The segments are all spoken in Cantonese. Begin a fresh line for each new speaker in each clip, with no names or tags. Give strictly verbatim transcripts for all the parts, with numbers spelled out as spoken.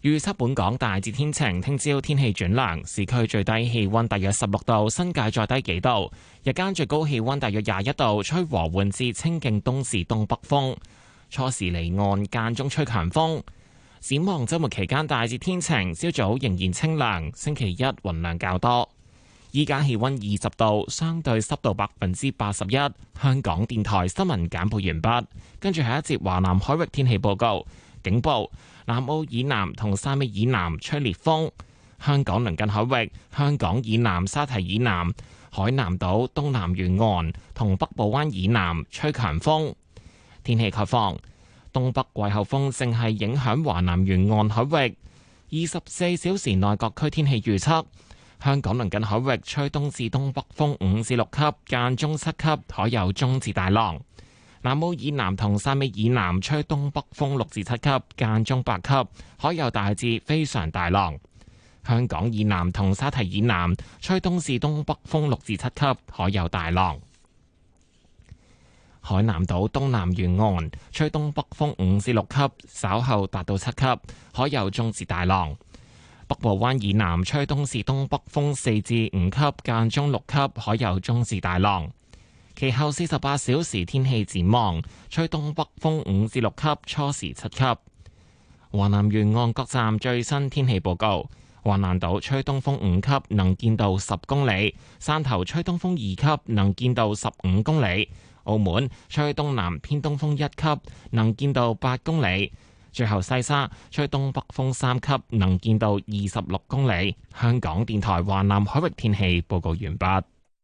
預測本港大致天晴，聽朝天氣轉涼，市區最低氣溫大約十六度，新界再低幾度。日間最高氣溫大約廿一度，吹和緩至清勁東至東北風。初時離岸間中吹強風。展望週末期間大致天晴，朝早仍然清涼，星期一雲量較多。依家氣溫二十度，相對濕度百分之八十一。香港電台新聞簡報完畢，跟住係一節華南海域天氣報告。警報：南澳以南同汕尾以南吹烈風。香港鄰近海域、香港以南沙堤以南、海南島東南沿岸同北部灣以南吹強風。天氣概況：東北季候風正係影響華南沿岸海域。二十四小時內各區天氣預測：香港鄰近海域吹東至東北風五至六級，間中七級，海有中至大浪。南澳以南同汕尾以南吹東北風六至七級，間中八級，海有大至非常大浪。香港以南同沙堤以南吹東至東北風六至七級，海有大浪。海南島東南沿岸吹東北風五至六級，稍後達到七級，海有中至大浪。北部灣以南吹東至東北風四至五級，間中六級，海有中至大浪。其後四十八小時天氣展望，吹東北風五至六級，初時七級。華南沿岸各站最新天氣報告：橫瀾島吹東風五級，能見度十公里；汕頭吹東風二級，能見度十五公里；澳門吹東南偏東風一級，能見度八公里。最後西沙吹東北風三級，能見度二十六公里。香港電台華南海域天氣報告完畢。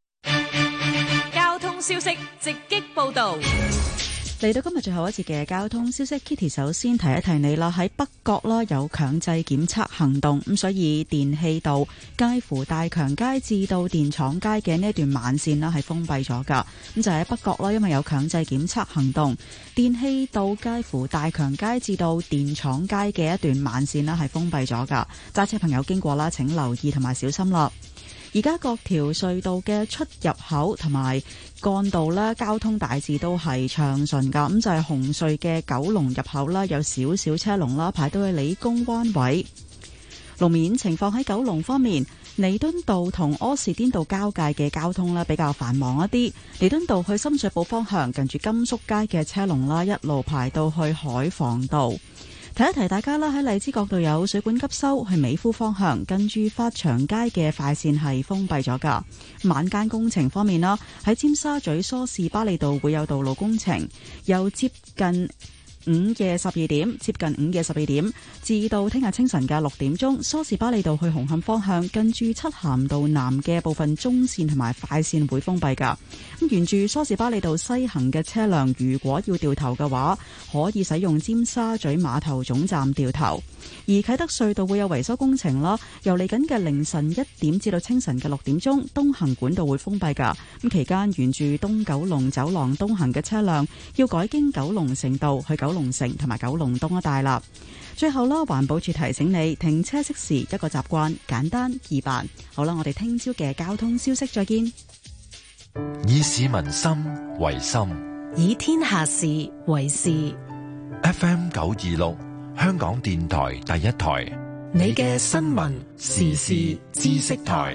消息直擊報道，
嚟到今日最後一節嘅交通消息 ，Kitty 首先提一提你啦，喺北角啦有強制檢測行動，咁所以電氣道介乎大強街至到電廠街嘅呢一段慢線啦係封閉咗噶，咁就喺北角啦，因為有強制檢測行動，電氣道介乎大強街至到電廠街嘅一段慢線啦係封閉咗噶，揸車朋友經過啦，請留意同埋小心啦。而家各條隧道嘅出入口同埋幹道咧，交通大致都係暢順噶。咁就係紅隧嘅九龍入口啦，有少少車龍啦，排到去理工灣位。路面情況喺九龍方面，彌敦道同柯士甸道交界嘅交通咧比較繁忙一啲。彌敦道去深水埗方向，近住甘肅街嘅車龍啦，一路排到去海防道。提一提大家啦，喺荔枝角道有水管急修，去美孚方向近住發祥街嘅快線係封閉咗噶。晚間工程方面啦，喺尖沙咀梳士巴利道會有道路工程，又接近午夜十二點，接近午夜十二點至到聽日清晨嘅六點鐘，梳士巴利道去紅磡方向近住漆咸道南嘅部分中線同埋快線會封閉噶。咁沿住梳士巴利道西行嘅車輛，如果要掉頭嘅話，可以使用尖沙咀碼頭總站掉頭。而啟德隧道會有維修工程啦，由嚟緊嘅凌晨一點至到清晨嘅六點鐘，東行管道會封閉噶。咁期間沿住東九龍走廊東行嘅車輛要改經九龍城道去九龍城同埋九龍東一帶啦。最後啦，環保署提醒你，停車熄匙一個習慣，簡單易辦。好啦，我哋聽朝嘅交通消息再見。
以市民心為心，
以天下事為事。
F M 九二六，香港電台第一台，
你嘅新聞時事知識台。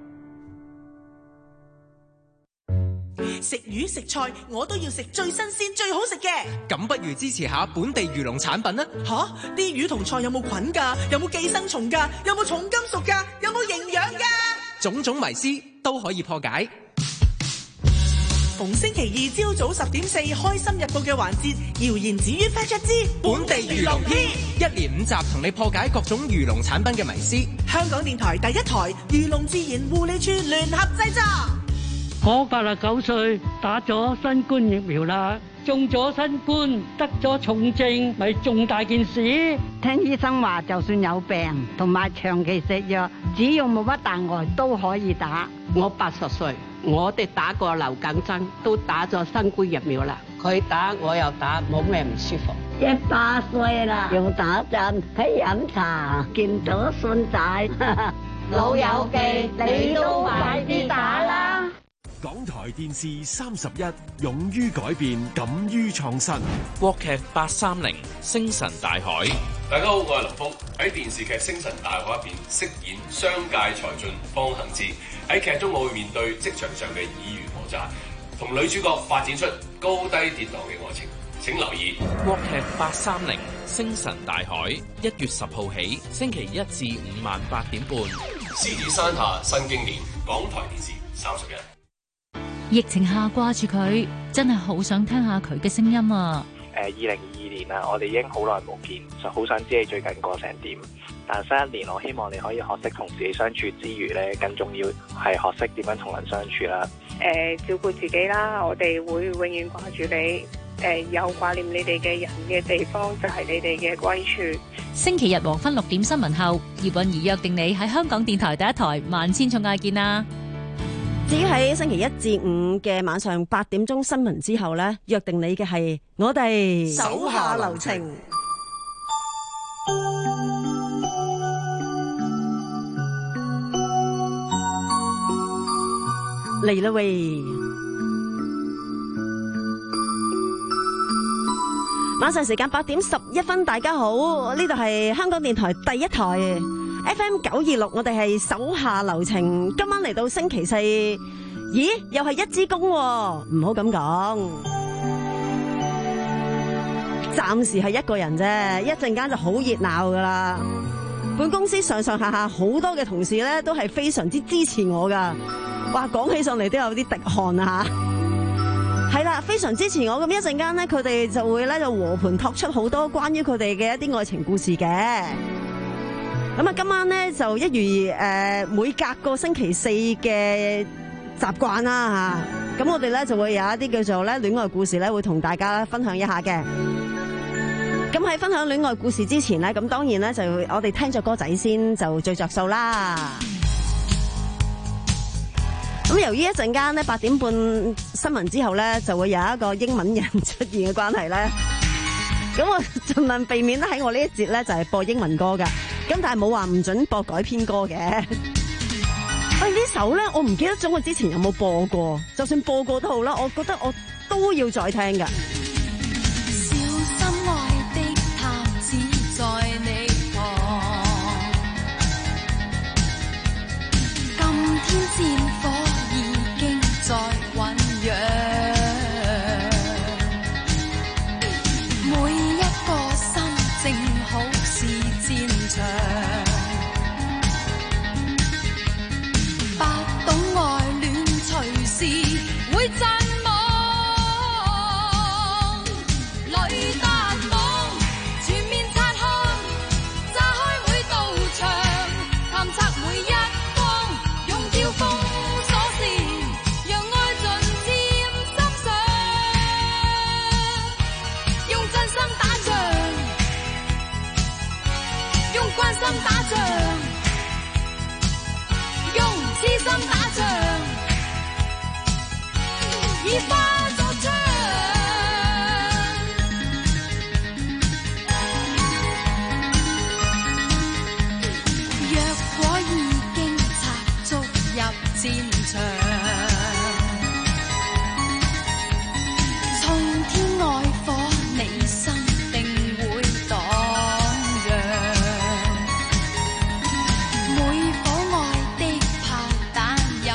食魚食菜我都要食最新鮮最好食嘅，
咁不如支持下本地漁農產品啦。
吓，啲魚同菜有冇菌噶？有冇寄生蟲噶？有冇重金屬噶？有冇營養噶？
種種迷思都可以破解。
逢星期二朝早十點四，開心日報嘅環節，謠言止於 Fact Check 之本地漁農篇，
一連五集同你破解各種漁農產品嘅迷思。
香港電台第一台漁農自然護理處聯合製作。
我八十九歲，打咗新冠疫苗啦，中咗新冠，得咗重症，咪重大件事。
聽醫生話，就算有病同埋長期食藥，只要冇乜大礙都可以打。
我八十歲，我哋打過流感針，都打咗新冠疫苗啦。佢打我又打，冇咩唔舒服。
一百歲啦，用打針，喺飲茶，見到孫仔，
老友記，你都快啲打啦！
港台電視三十一，勇於改變，敢於創新。
國劇八三零，星辰大海。
大家好，我係林峰，喺電視劇《星辰大海》入邊飾演商界才俊方行之。喺劇中我會面對職場上嘅爾虞我詐，同女主角發展出高低跌宕嘅愛情。請留意
國劇八三零，星辰大海，一月十號起，星期一至五晚八點半。
獅子山下新經典，港台電視三十一。
疫情下掛住佢，真係好想聽下佢嘅聲音啊！
誒，二零二二年啦，我哋已經好耐冇見，就好想知你最近過成點。但新一年，我希望你可以學識同自己相處之餘咧，更重要係學識點樣同人相處啦。
誒、呃，照顧自己啦，我哋會永遠掛住你。誒、呃，有掛念你哋嘅人嘅地方，就係你哋嘅歸處。
星期日黃昏六點新聞後，葉韻儀約定你喺香港電台第一台《萬千寵愛》見啦。
至於喺星期一至五嘅晚上八點鐘新聞之後呢，約定你嘅係我哋
手下留情。
嚟啦喂！晚上時間八點十一分，大家好，呢度係香港電台第一台 F M 九二六，我哋係手下留情。今晚嚟到星期四，咦，又係一支公，唔好咁講。暫時係一個人啫，一陣間就好熱鬧噶啦。本公司上上下下好多嘅同事咧，都係非常之支持我噶。哇，講起上嚟都有啲滴汗啊吓！係啦，非常支持我。咁一陣間咧，佢哋就會咧就和盤托出好多關於佢哋嘅一啲愛情故事嘅。咁啊，今晚咧就一如誒、呃、每隔個星期四嘅習慣啦吓。咁我哋咧就會有一啲叫做咧戀愛故事咧，會同大家分享一下嘅。咁喺分享戀愛故事之前咧，咁當然咧就我哋聽咗歌仔先就最着數啦。咁由於一陣間咧八點半新聞之後咧就會有一個英文人出現嘅關係咧，咁我盡量避免喺我呢一節咧就係播英文歌噶，咁但係冇話唔准播改編歌嘅。喂，呢首咧我唔記得咗我之前有冇播過，就算播過都好啦，我覺得我都要再聽噶。
小心愛的他只在你旁，今天戰火在醞釀，每一個心正好是戰場，不懂愛戀隨時會陣亡，雷達網全面擦看，炸開每道牆，探測每一方，用挑風關心打仗，用痴心打仗，以花作槍。若果已經插足入戰場，從天愛火，你心定會蕩漾。每顆愛的炮彈入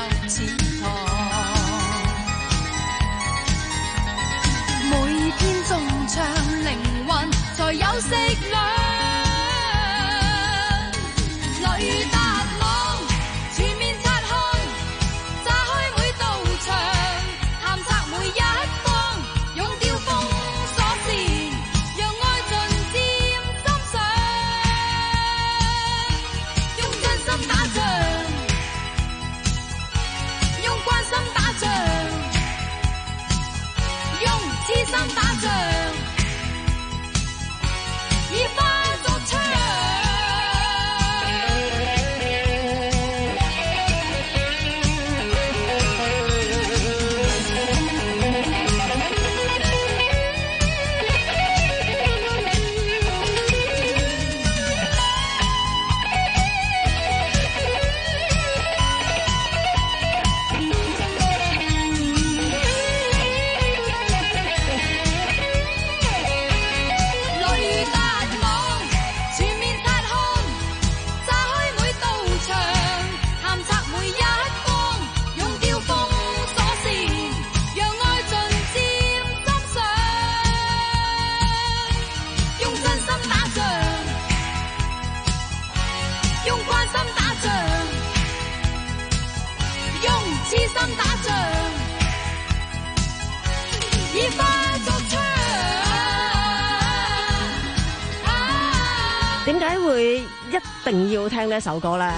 解會一定要聽呢一首歌咧？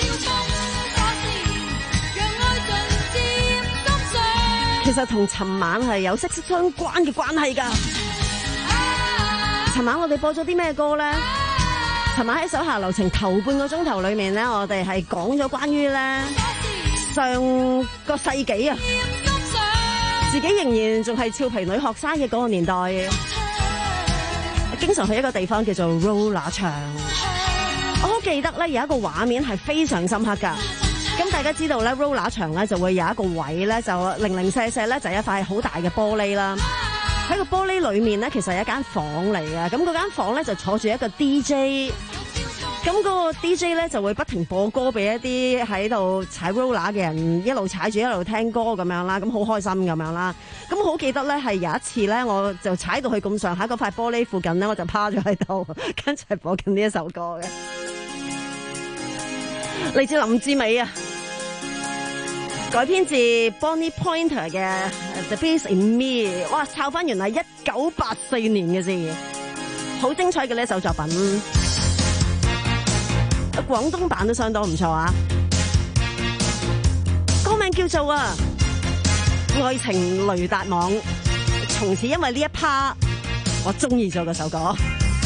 其實同尋晚係有息息相關嘅關係㗎。尋晚我哋播咗啲咩歌咧？尋晚喺手下留情頭半個鐘頭裏面咧，我哋係講咗關於咧上個世紀啊，自己仍然仲係俏皮女學生嘅嗰個年代，經常去一個地方叫做 roller 場。我好記得咧有一個畫面係非常深刻㗎。咁大家知道咧 roller 場咧就會有一個位咧就零零舍舍咧就係一塊好大嘅玻璃啦。喺個玻璃裏面咧其實係一間房嚟嘅。咁嗰間房咧就坐住一個 D J。咁嗰個 D J 咧就會不停播歌俾一啲喺度踩 roller 嘅人，一路踩住一路聽歌咁樣啦。咁好開心咁樣啦。咁我好記得咧係有一次咧我就踩到去咁上下嗰塊玻璃附近咧，我就趴咗喺度，跟住係播緊呢一首歌嘅。嚟自林志美啊，改編自 Bonnie Pointer 嘅 The Beast in Me。哇，抄翻原來一九八四年嘅事，好精彩嘅呢一首作品。廣東版都相當唔錯啊！歌名叫做啊《愛情雷達網》，從此因為呢一 part，我中意咗嗰首歌。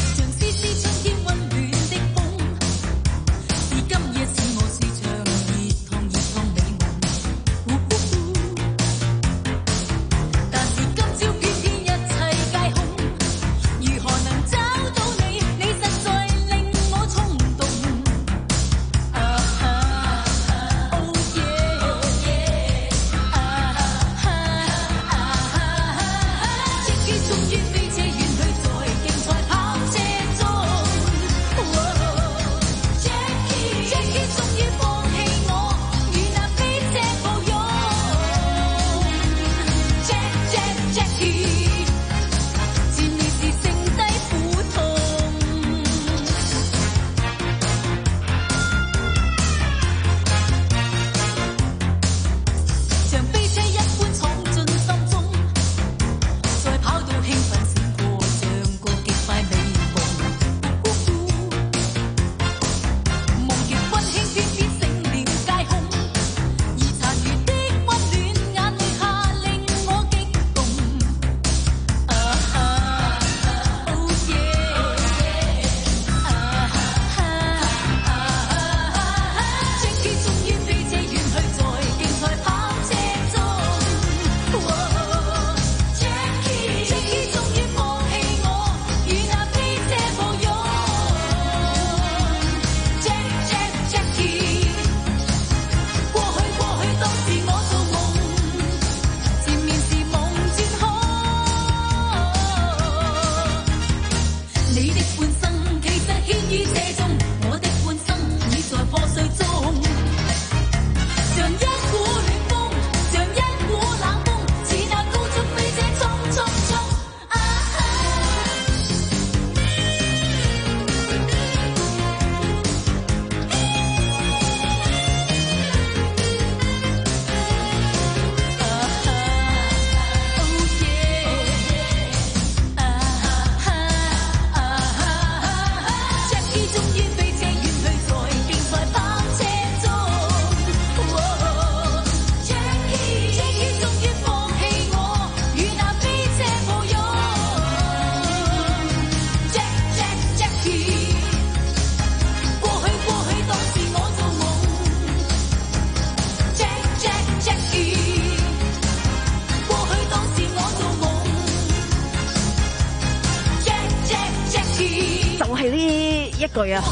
句啊，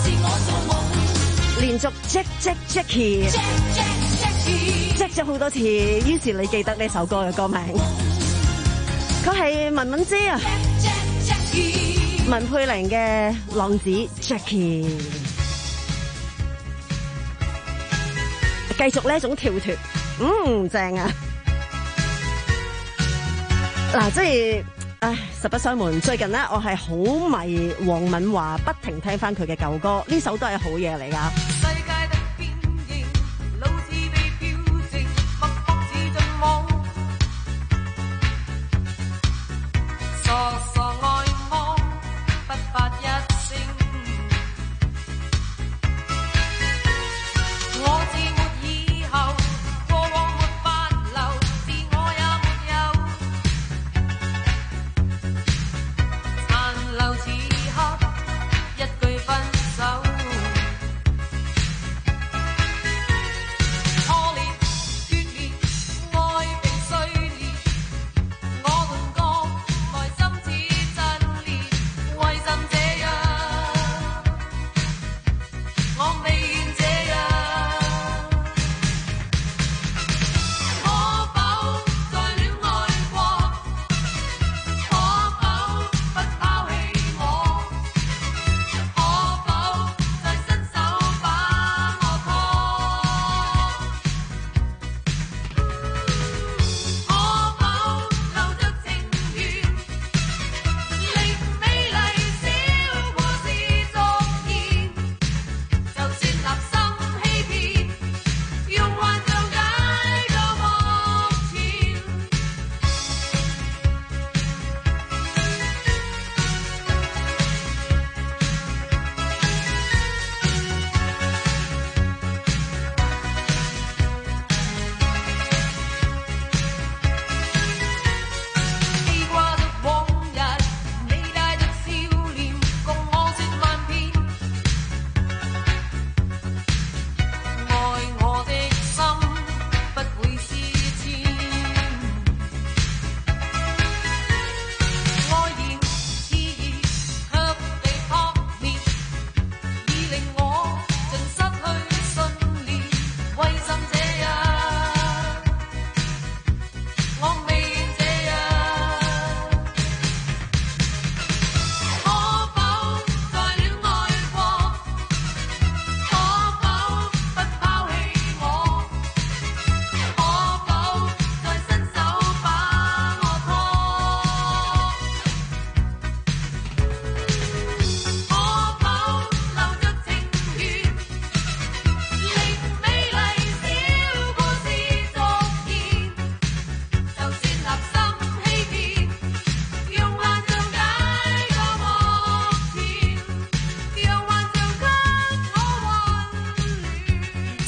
連續 Jack Jack Jackie Jack 咗好多次，於是你記得呢首歌嘅歌名，佢係文文姐啊，文佩玲嘅浪子 Jackie， 繼續呢一種跳脫，嗯，正啊，嗱，即係。唉，實不相瞞，最近咧我係好迷黃敏華，不停聽翻佢嘅舊歌，呢首都係好嘢嚟噶。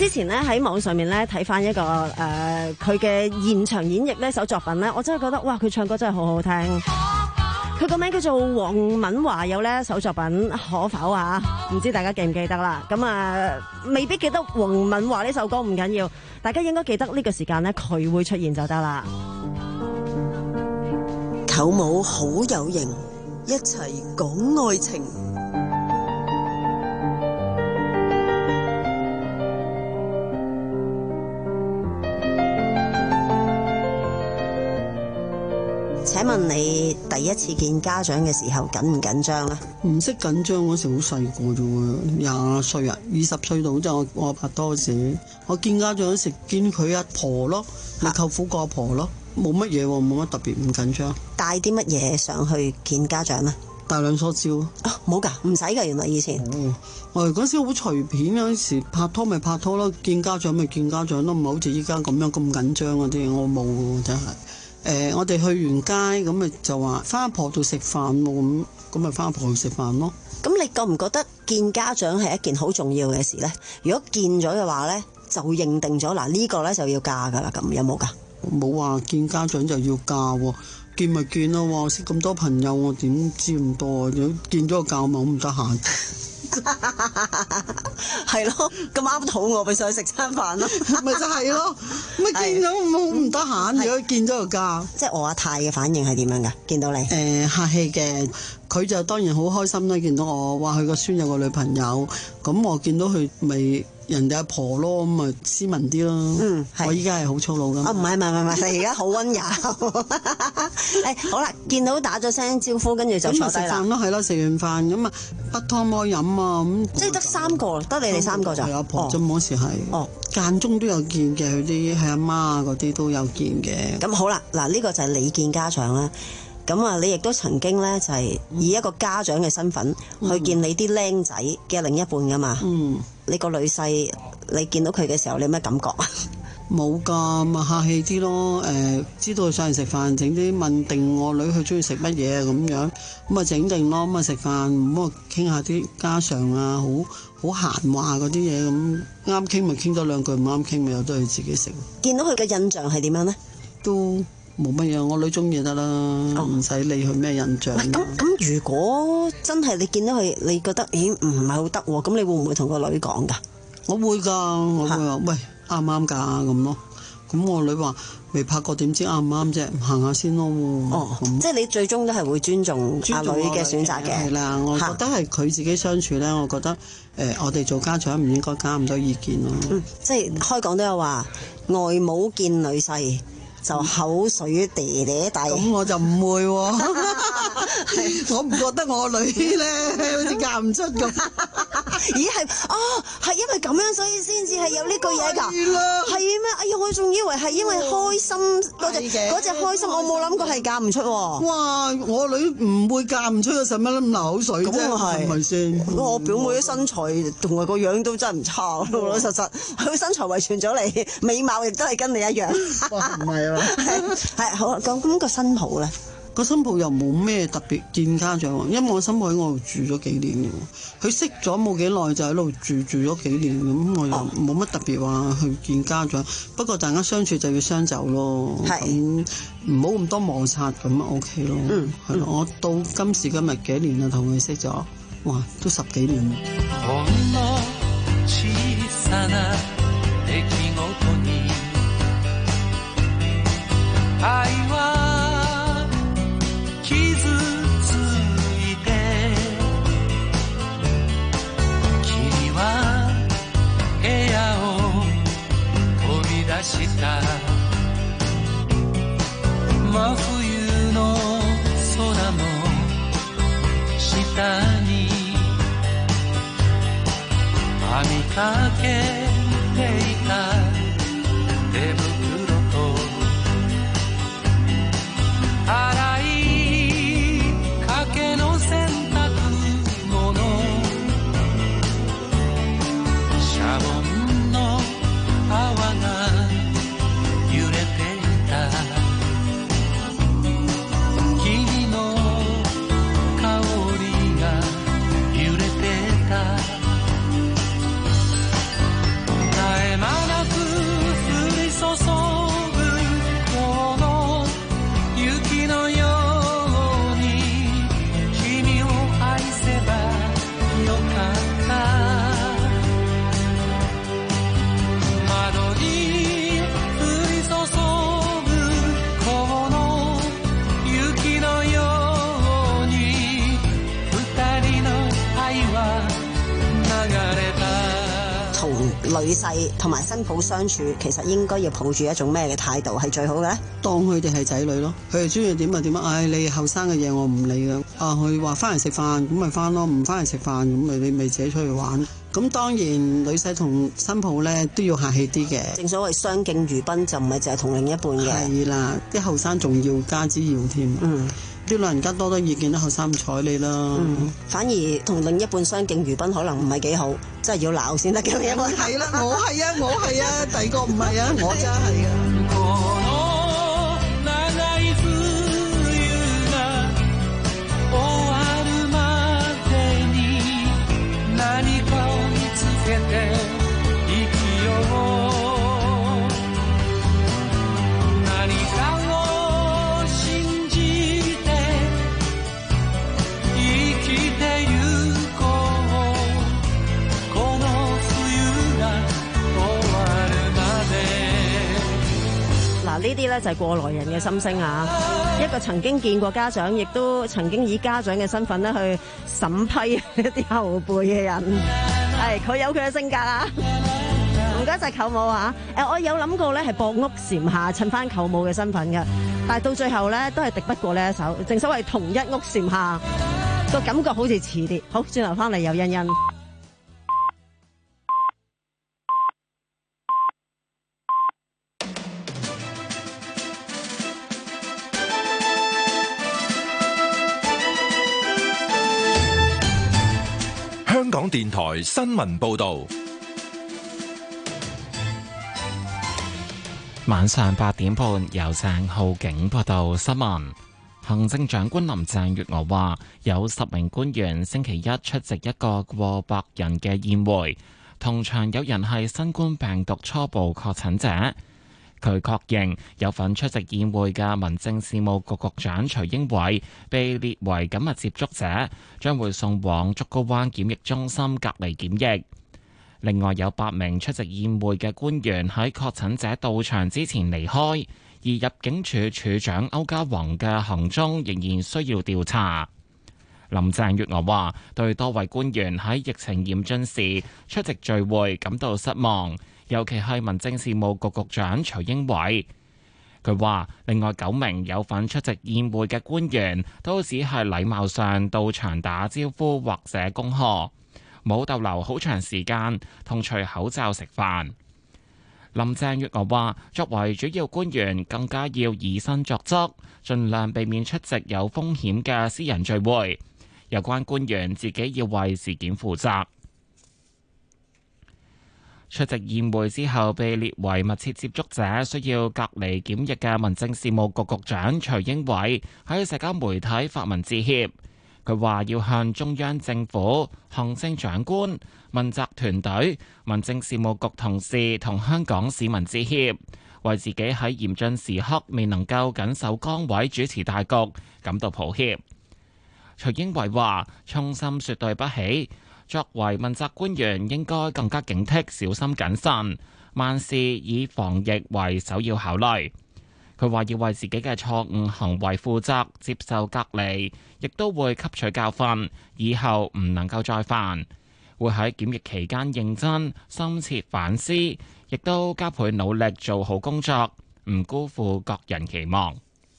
之前咧喺網上面咧睇翻一個誒佢嘅現場演繹呢首作品咧，我真係覺得哇佢唱歌真係好好聽。佢個名叫做黃敏華，有呢一首作品可否啊？唔知大家記唔記得啦？咁啊未必記得黃敏華呢首歌唔緊要，大家應該記得呢個時間咧佢會出現就得啦。
舅母好有型，一齊講愛情。
請問你第一次見家長嘅時候緊唔緊張咧？
唔識緊張，嗰時好細個啫喎，廿歲啊，二十歲到就我我拍拖時，我見家長嗰時見佢阿婆咯，你舅父個阿婆咯，冇乜嘢喎，冇乜特別，唔緊張。
帶啲乜嘢上去見家長咧？
帶兩梳蕉
啊，冇㗎，唔使㗎，原來以前。
哦、我哋嗰時好隨便，有時拍拖咪拍拖咯，見家長咪見家長咯，唔係好似依家咁樣咁緊張嗰啲，我冇喎，真係。誒、呃，我哋去完街咁咪就話翻阿婆度食飯喎，咁咁咪翻阿婆度食飯咯。
咁你覺唔覺得見家長係一件好重要嘅事咧？如果見咗嘅話咧，就認定咗嗱呢個咧就要嫁噶啦，咁有冇噶？
冇話見家長就要嫁喎，見咪見咯，識咁多朋友我點知咁多？如果見咗個嫁咪好唔得閒。
係咯，咁啱肚餓咪上去食餐飯咯，
咪就係咯，咪見咗冇唔得閒，如果見咗個家，
即係我阿太嘅反應係點樣噶？見到你誒、
呃、客氣嘅，佢就當然好開心啦，見到我話佢個孫有個女朋友，咁我見到佢咪人哋阿婆咯，咁咪斯文啲咯。嗯，我依家係好粗魯噶。
啊，唔係唔係唔係，你而家好溫柔。誒，好啦，見到打咗聲招呼，跟住就坐低啦。
咁咪食飯咯，係咯，食完飯咁啊，不湯冇飲啊，咁。
即係得三個，得你哋三個咋？
係阿婆啫，嗰時係。哦，間中都有見嘅，佢啲係阿媽嗰啲都有見嘅。
咁好啦，嗱呢個就係你見家長啦。咁啊，你亦都曾經咧就係以一個家長嘅身份去見你啲僆仔嘅另一半噶嘛。嗯。你個女婿，你見到佢嘅時候，你有咩感覺啊？
冇㗎，咪客氣啲咯。誒、呃，知道佢上嚟食飯，整啲問定我女佢中意食乜嘢咁樣，咁啊整定咯，咁啊食飯，咁啊傾下啲家常啊，好好閒話嗰啲嘢咁，啱傾咪傾多兩句，唔啱傾咪由得佢自己食。
見到佢嘅印象係點樣呢？
都冇乜嘢，我女中意得啦，唔使、哦、理佢咩印象。
咁咁，如果真係你見到佢，你覺得咦唔係好得喎，咁你會唔會同個女講㗎？
我會㗎，我會話喂啱唔啱㗎咁咯。咁我女話未拍過，點知啱唔啱啫？行下先咯。
哦，即係你最終都係會尊重阿女嘅選擇嘅。
係啦，我覺得係佢自己相處咧，我覺得誒、呃，我哋做家長唔應該加咁多意見咯。
嗯，即係開講都有話，外母見女婿就口水嗲嗲地。
咁我就唔會喎、啊，我唔覺得我女咧好似嫁唔出咁。
咦係哦，係因為咁樣所以先至係有呢句嘢㗎。係啦，係咩？哎呀，我仲以為係因為開心嗰隻嗰隻開心，我冇諗過係嫁唔出喎。
哇！我女唔會嫁唔出，使乜咁流口水啫？係咪先？
我表妹啲身材同埋個樣都真係唔差，老老實實。佢身材遺傳咗你，美貌亦都係跟你一樣。
哇！唔係啊，
係好咁咁個新抱咧。
個新抱又冇咩特別見家長，因為我新抱喺我度住咗幾年嘅，佢識咗冇幾耐就喺度住住咗幾年，咁我又冇乜特別話去見家長。不過大家相處就要相就咯，咁唔好咁多摩擦咁 OK 咯。嗯，係咯，我到今時今日幾年啊，同佢識咗，哇，都十幾年。
真冬の空の下に編みかけていた手袋と洗いかけの洗濯物シャボンの泡が揺れていた耐え
女婿同埋新抱相處，其實應該要抱住一種咩嘅態度係最好嘅咧？
當佢哋係仔女咯，佢哋中意點就點啊！唉，你後生嘅嘢我唔理嘅。啊，佢話翻嚟食飯咁咪翻咯，唔翻嚟食飯咁咪你咪自己出去玩。咁當然女婿同新抱咧都要客氣啲嘅。
正所謂相敬如賓，就唔係淨係同另一半嘅。
係啦，啲後生仲要加之要添。嗯，啲老人家多多意見，啲後生唔睬你啦。
嗯，反而同另一半相敬如賓，可能唔係幾好，真係要鬧先得嘅。
係啦，我係啊，我係啊，第二個唔係啊，我真係啊。
呢啲咧就係過來人嘅心聲啊！一個曾經見過家長，亦都曾經以家長嘅身份咧去審批一啲後輩嘅人，係佢有佢嘅性格啊！唔該晒舅母啊！誒，我有諗過咧係博屋檐下，襯翻舅母嘅身份嘅，但係到最後咧都係敵不過呢一手。正所謂同一屋檐下，個感覺好似遲啲。好，轉頭翻嚟有欣欣。
香港電台新聞報道，
晚上八點半由鄭浩景報道新聞。行政長官林鄭月娥話，有十名官員星期一出席一個過百人嘅宴會，同場有人係新冠病毒初步確診者。佢確認有份出席宴會嘅民政事務局局長徐英偉被列為緊密接觸者，將會送往竹篙灣檢疫中心隔離檢疫。另外有八名出席宴會嘅官員喺確診者到場之前離開，而入境處處長歐家宏嘅行蹤仍然需要調查。林鄭月娥話：對多位官員喺疫情嚴峻時出席聚會感到失望。尤其係民政事務局局長徐英偉，佢話另外九名有份出席宴會嘅官員都只係禮貌上到場打招呼或者恭賀，冇逗留好長時間同除口罩食飯。林鄭月娥話：作為主要官員，更加要以身作則，盡量避免出席有風險嘅私人聚會。有關官員自己要為事件負責。出席宴會之後被列為密切接觸者，需要隔離檢疫嘅民政事務局局長徐英偉喺社交媒體發文致歉。佢話要向中央政府、行政長官、問責團隊、民政事務局同事同香港市民致歉，為自己喺嚴峻時刻未能夠緊守崗位主持大局感到抱歉。徐英偉話：衷心說對不起。作為問責官員，應該更加警惕、小心謹慎，萬事以防疫為首要考慮。佢話要為自己嘅錯誤行為負責，接受隔離，亦都會吸取教訓，以後唔能夠再犯。會喺檢疫期間認真、深切反思，亦都加倍努力做好工作，唔辜負各人期望。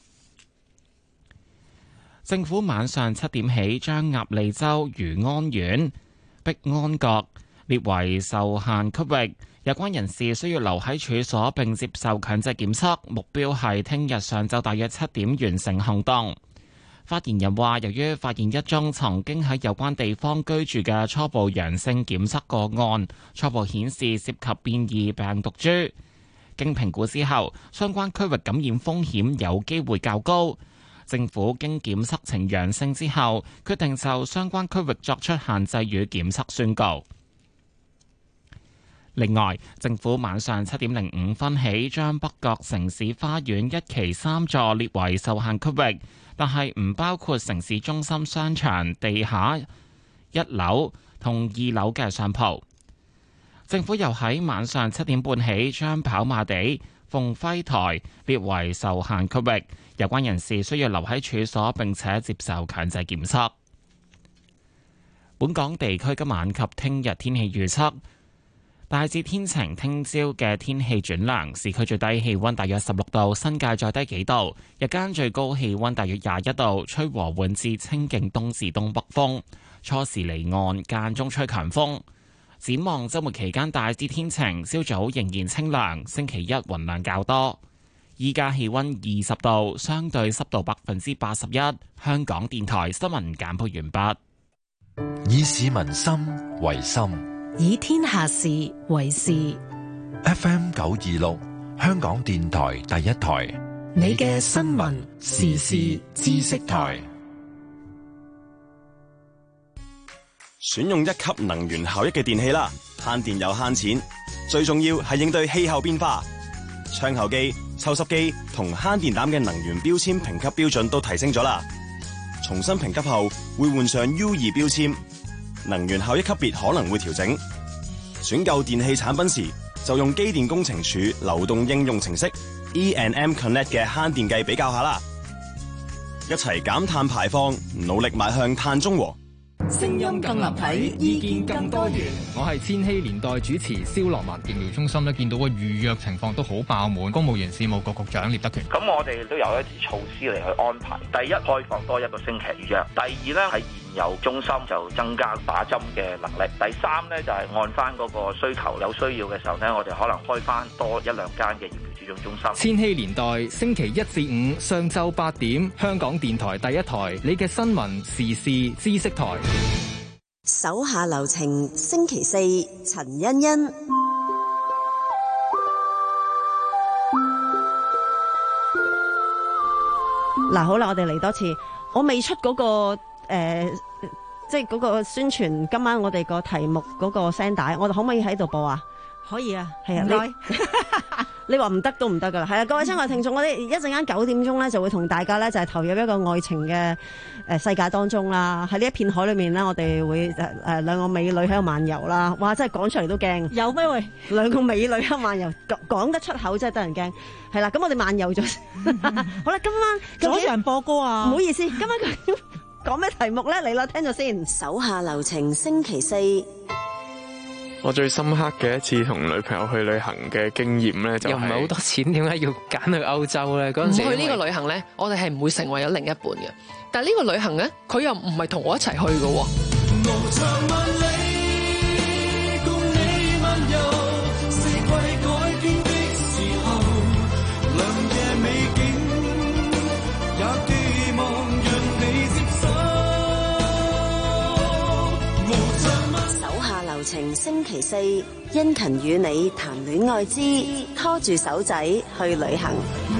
政府晚上七點起將鴨脷洲漁安苑碧安閣列為受限區域，有關人士需要留喺處所並接受強制檢測，目標係聽日上晝大約七點完成行動。發言人話，由於發現一宗曾經喺有關地方居住嘅初步陽性檢測個案，初步顯示涉及變異病毒株，經評估之後，相關區域感染風險有機會較高。政府經檢測呈陽性之後，決定就相關區域作出限制與檢測宣告。另外，政府晚上七點零五分起，將北角城市花園一期三座列為受限區域，但係唔包括城市中心商場地下一樓同二樓嘅商鋪。政府又喺晚上七點半起，將跑馬地鳳輝台列為受限區域，有關人士需要留喺處所並且接受強制檢測。本港地區今晚及聽日天氣預測， 大致天晴，聽朝嘅天氣轉涼，市區最低氣溫大約十六度，新界再低幾度。日間最高氣溫大約廿一度，吹和緩至清勁東至東北風，初時離岸，間中吹強風。展望週末期間大致天晴，朝早仍然清涼，星期一雲量較多。依家氣溫二十度，相對濕度百分之八十一。香港電台新聞簡報完畢。
以市民心為心，
以天下事為事。
F M 九二六，香港電台第一台，
你嘅新聞時事知識台。
選用一級能源效益嘅電器啦，慳電又慳錢。最重要係應對氣候變化。窗口機、抽濕機同慳電膽嘅能源標籤評級標準都提升咗啦。重新評級後會換上 U 二標籤，能源效益級別可能會調整。選購電器產品時就用機電工程署流動應用程式 E and M Connect 嘅慳電計比較下啦，一齊減碳排放，努力邁向碳中和。
聲音更立體，意見更多元。
我係千禧年代主持蕭樂文。疫苗中心咧見到個預約情況都好爆滿。公務員事務局局長聶德權，
咁我哋都有一啲措施嚟去安排。第一，開放多一個星期預約；第二咧，喺現有中心就增加打針嘅能力；第三咧，就係按翻嗰個需求，有需要嘅時候呢，我哋可能開翻多一兩間嘅疫苗接種中心。
千禧年代星期一至五上晝八點，香港電台第一台，你嘅新聞時事知識台。
手下留情，星期四陳欣欣。
嗱，好啦，我哋嚟多次。我未出嗰、那個誒、呃，即係嗰個宣傳。今晚我哋個題目嗰個聲帶，我哋可唔可以喺度播啊？
可以啊，
係啊，你你話唔得都唔得噶啦。係啊，各位親愛聽眾，我哋一陣間九點鐘咧就會同大家咧就係投入一個愛情嘅誒世界當中啦。喺呢一片海裏面咧，我哋會誒誒兩個美女喺度漫遊啦。哇，真係講出嚟都驚。
有咩喂？
兩個美女喺度漫遊，講得出口真係得人驚。係啦，咁我哋漫遊咗。好啦，今晚
阻住人播歌啊！
唔好意思，今晚講咩題目咧？嚟啦，聽咗先。
手下留情，星期四。
我最深刻嘅一次同女朋友去旅行嘅經驗咧，就係、
又唔係好多錢，點解要揀去歐洲咧？嗰陣時
去呢個旅行咧，我哋係唔會成為咗另一半嘅。但係呢個旅行咧，佢又唔係同我一齊去嘅喎。無長萬里，共你漫遊，四季改變的時候，良夜美景，也寄望讓你接受。無長萬
手下留情，星期四，殷勤與你談戀愛之拖住手仔去旅行。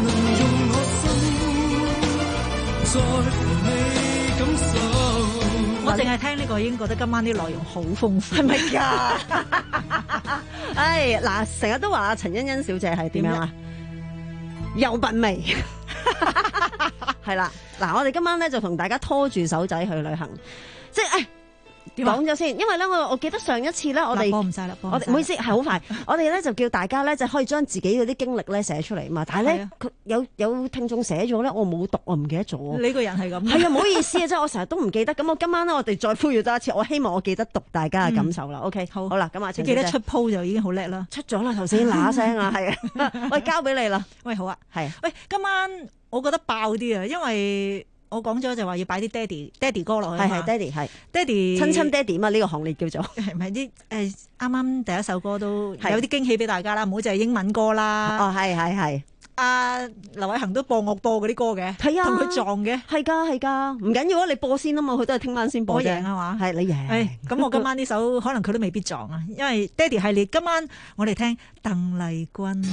我淨係聽呢個已經覺得今晚啲內容好豐富，
係咪㗎？唉，嗱，成日都話阿陳欣欣小姐係點樣啊？有品味，係啦。嗱，我哋今晚咧就同大家拖住手仔去旅行，即係誒。講咗先，因為咧我我記得上一次咧我哋
播唔晒啦，
我哋唔好意思係好快，我哋咧就叫大家咧就可以將自己嗰啲經歷咧寫出嚟嘛，但係咧佢有有聽眾寫咗咧，我冇讀，我唔記得咗。
你個人係咁，
係啊，唔好意思啊，即係我成日都唔記得。咁我今晚咧我哋再呼籲多一次，我希望我記得讀大家嘅感受啦。嗯、OK， 好，好啦，咁啊，
你記得出鋪就已經好叻啦，
出咗啦，頭先嗱嗱聲啊，係啊，喂，交俾你啦，
喂，好啊，
係，
喂，今晚我覺得爆啲啊，因為。我講咗就話要擺啲爹哋爹哋歌落去，
係係爹哋係
爹哋
親親爹哋嘛，呢個行列叫做
係咪啲誒啱啱第一首歌都有啲驚喜俾大家啦，唔好淨係英文歌啦。
哦，係係係。
阿劉偉恒都播我播嗰啲歌嘅，
係啊，
同佢撞嘅，
係㗎係㗎，唔緊要啊！你播先啊嘛，佢都係聽晚先播啫。
我贏啊嘛，
係你贏。
誒，咁我今晚呢首可能佢都未必撞啊，因為爹哋系列今晚我哋聽鄧麗君。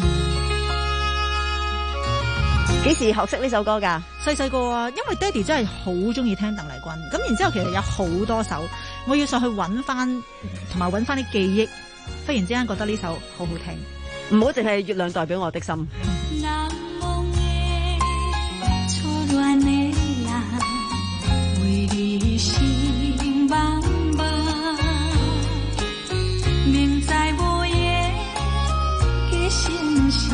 幾時學識呢首歌㗎？
細細個啊，因為爹哋真係好中意聽鄧麗君，咁然之後其實有好多首，我要上去揾翻，同埋揾翻啲記憶，忽然之間覺得呢首好好聽，
唔好淨係月亮代表我的心。
難忘的初戀的人，為你心茫茫，明在我夜嘅心下。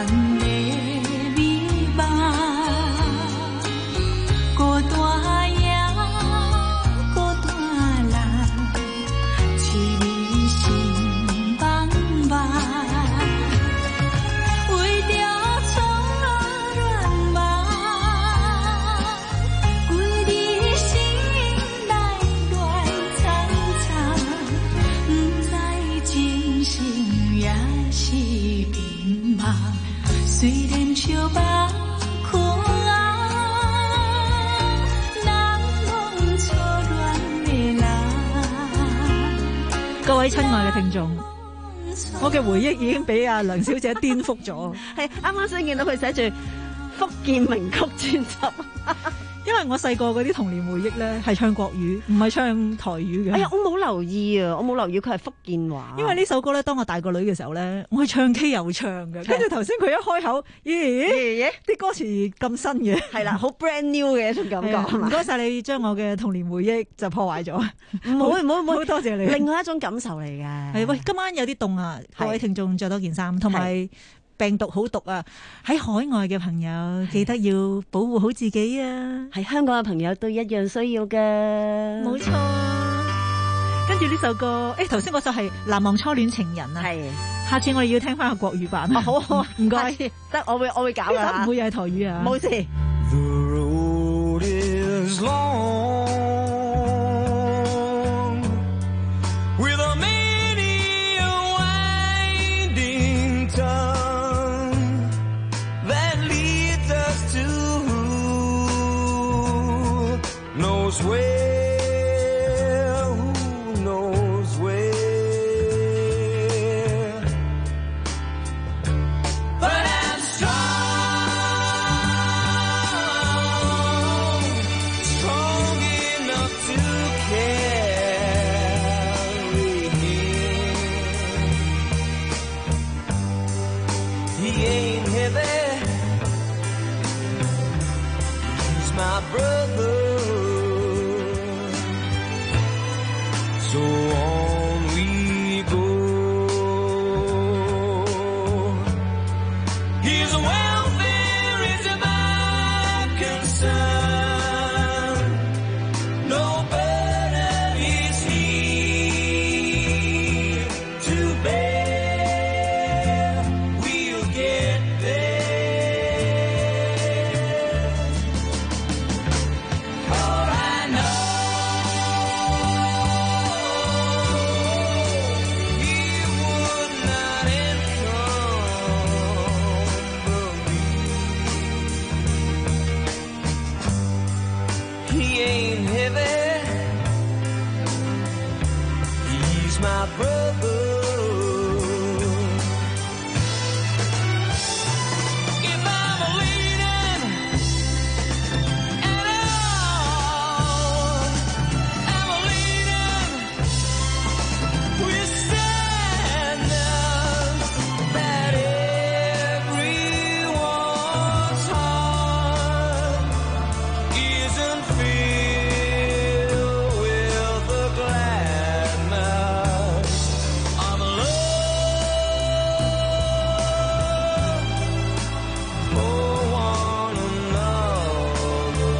各位親愛嘅聽眾，我嘅回憶已經俾阿梁小姐顛覆咗。
係啱啱先見到佢寫住福建名曲專輯。
因為我細個嗰啲童年回憶咧係唱國語，唔係唱台語嘅。
哎呀，我冇留意啊，我冇留意佢係福建話。
因為呢首歌咧，當我大個女嘅時候咧，我係唱 K 又唱嘅。跟住頭先佢一開口，咦，啲歌詞咁新嘅，
係啦，好 brand new 嘅一種感覺。
唔該晒你將我嘅童年回憶就破壞咗。
唔好唔好唔好，
好多謝你。
另外一種感受嚟嘅。
係喂，今晚有啲凍啊，各位聽眾着多件衫，同埋病毒好毒啊！喺海外嘅朋友記得要保護好自己啊！
喺香港嘅朋友都一樣需要嘅，
冇錯。跟住呢首歌，誒頭先嗰首係《難忘初戀情人》啊，
係。
下次我哋要聽翻個國語版。
哦，好好，
唔該。
得，我會我會搞㗎，
唔會又係台語啊。
冇事。
The road is long, with a many a winding tongue that leads us to who knows where, who knows where. But I'm strong, strong enough to carry him. He ain't heavy, he's my brother. So on we go. His welfare is my concern. No burden is he to bear. We'll get there. For I know he would not encumber me. He ain't heavy, he's my brother. If I'm leaning at all, I'm leaning with sadness that everyone's heart isn't filled with the gladness of love for one another.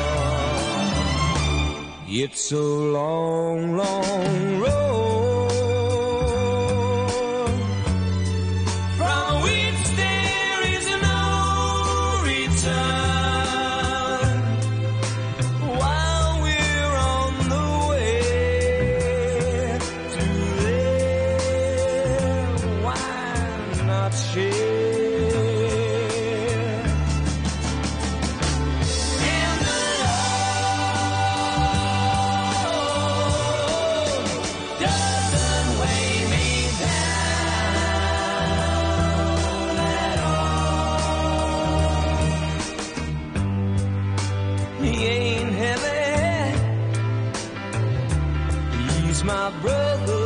It's a long, long road from which there is no return. While we're on the way to there, why not share? And the road doesn't weigh me down at all. He ain't heavy, he's my brother.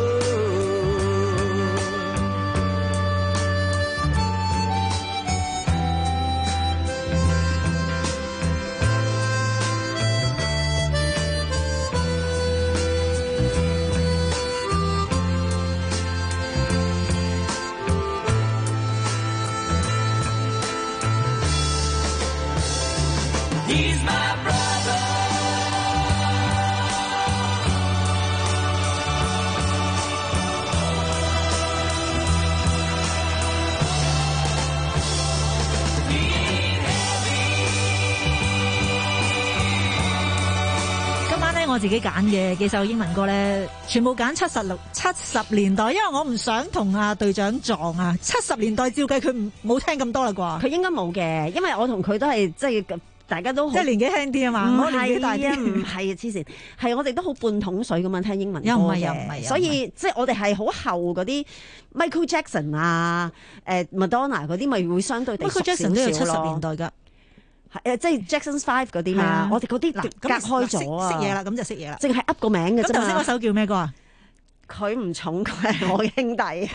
我自己揀嘅幾首英文歌咧，全部揀七十六七十年代，因為我唔想同阿隊長撞啊。七十年代照計佢唔冇聽咁多啦啩？
佢應該冇嘅，因為我同佢都係即係大家都
即係年紀輕啲啊嘛，我年紀大啲，
唔係啊黐線，係我哋都好半桶水咁樣聽英文歌
又唔係又唔係，
所以即係我哋係好後嗰啲 Michael Jackson 啊、誒 Madonna 嗰啲，咪會相對地熟
Michael Jackson 都有七十年代㗎。
係誒，即係 Jackson's Five 嗰啲嘛，我哋嗰啲隔開咗啊，
識嘢啦，咁就識嘢啦，
淨係噏個名嘅啫嘛。
咁頭先嗰首叫咩歌啊？
佢唔重，佢係我嘅兄弟。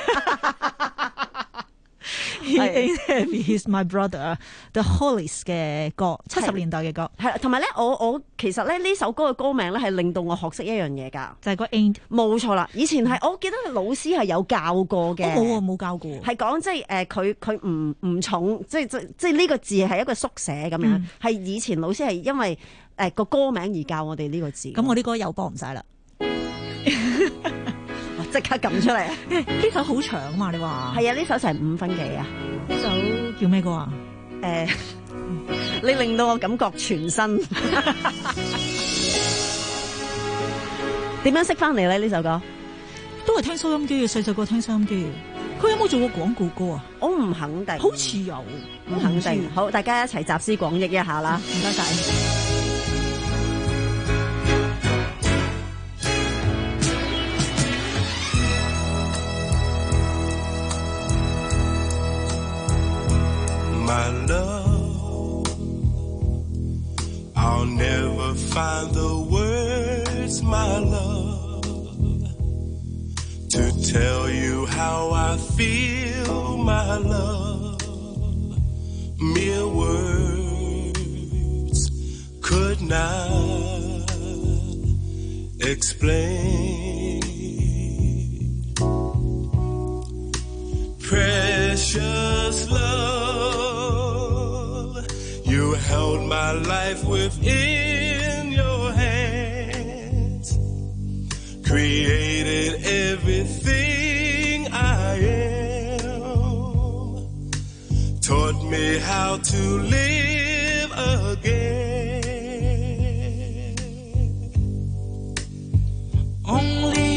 He ain't heavy, he's my brother. The Hollies 嘅歌，七十年代嘅歌。
係，同埋咧，我我其實咧呢首歌嘅歌名咧係令到我學識一樣嘢㗎，
就係個 ain't。冇
錯啦，以前係我記得老師係有教過嘅。
我冇啊，冇教過。
係講即係誒，佢佢唔唔重，即係即即係呢個字係一個縮寫咁樣。係、嗯、以前老師係因為誒個歌名而教我哋呢個字。
咁我啲歌又幫唔晒啦。
即刻撳出嚟！
呢首好長啊嘛，你話？
係啊，呢首成五分幾啊！
呢首叫咩歌啊？
誒、呃，你令到我感覺全身。點樣識翻嚟咧？呢首歌
都係聽收音機嘅，細細個聽收音機。佢有冇做過廣告歌啊？
我唔肯定，
好似有，
唔肯定。好，大家一齊集思廣益一下啦！
唔該晒。
My love, I'll never find the words, my love, to tell you how I feel, my love. Mere words could not explain. Precious love, you held my life within your hands, created everything I am, taught me how to live again. Only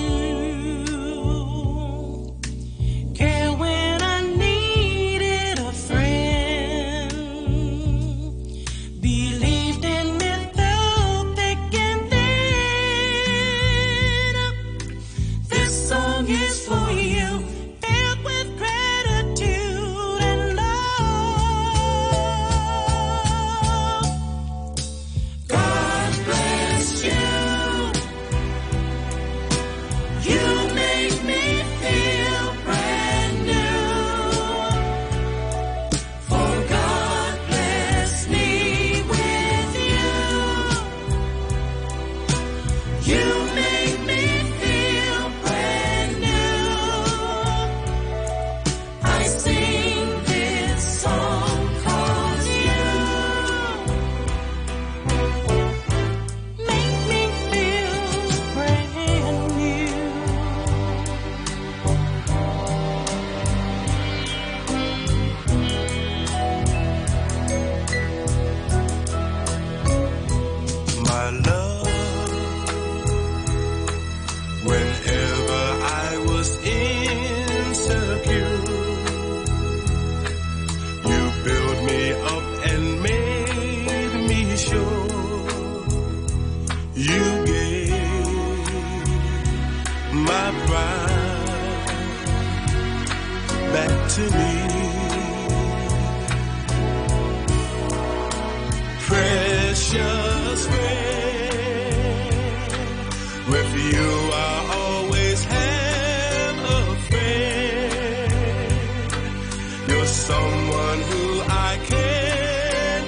to me. Precious friend, with you I always have a friend. You're someone who I can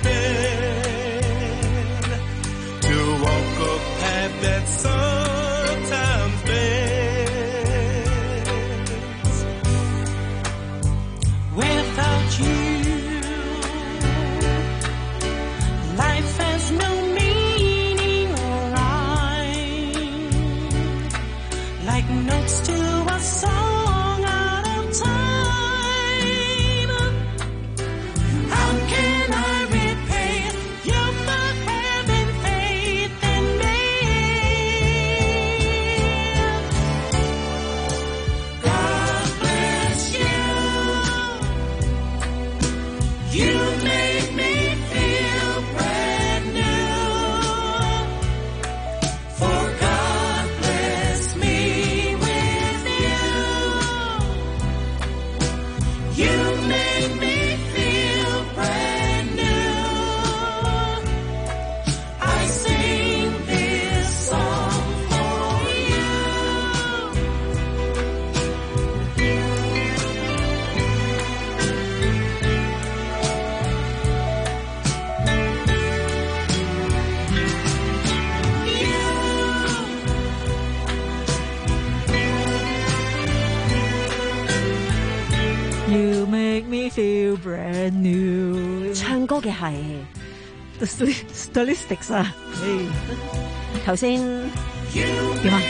depend to walk a path that sometimes bends. Without you, life has no meaning or rhyme, like notes to a song out of time. How can I repay you for having faith in me?
feel brand new。
唱歌嘅係
The Stylistics 啊，
頭先
點啊？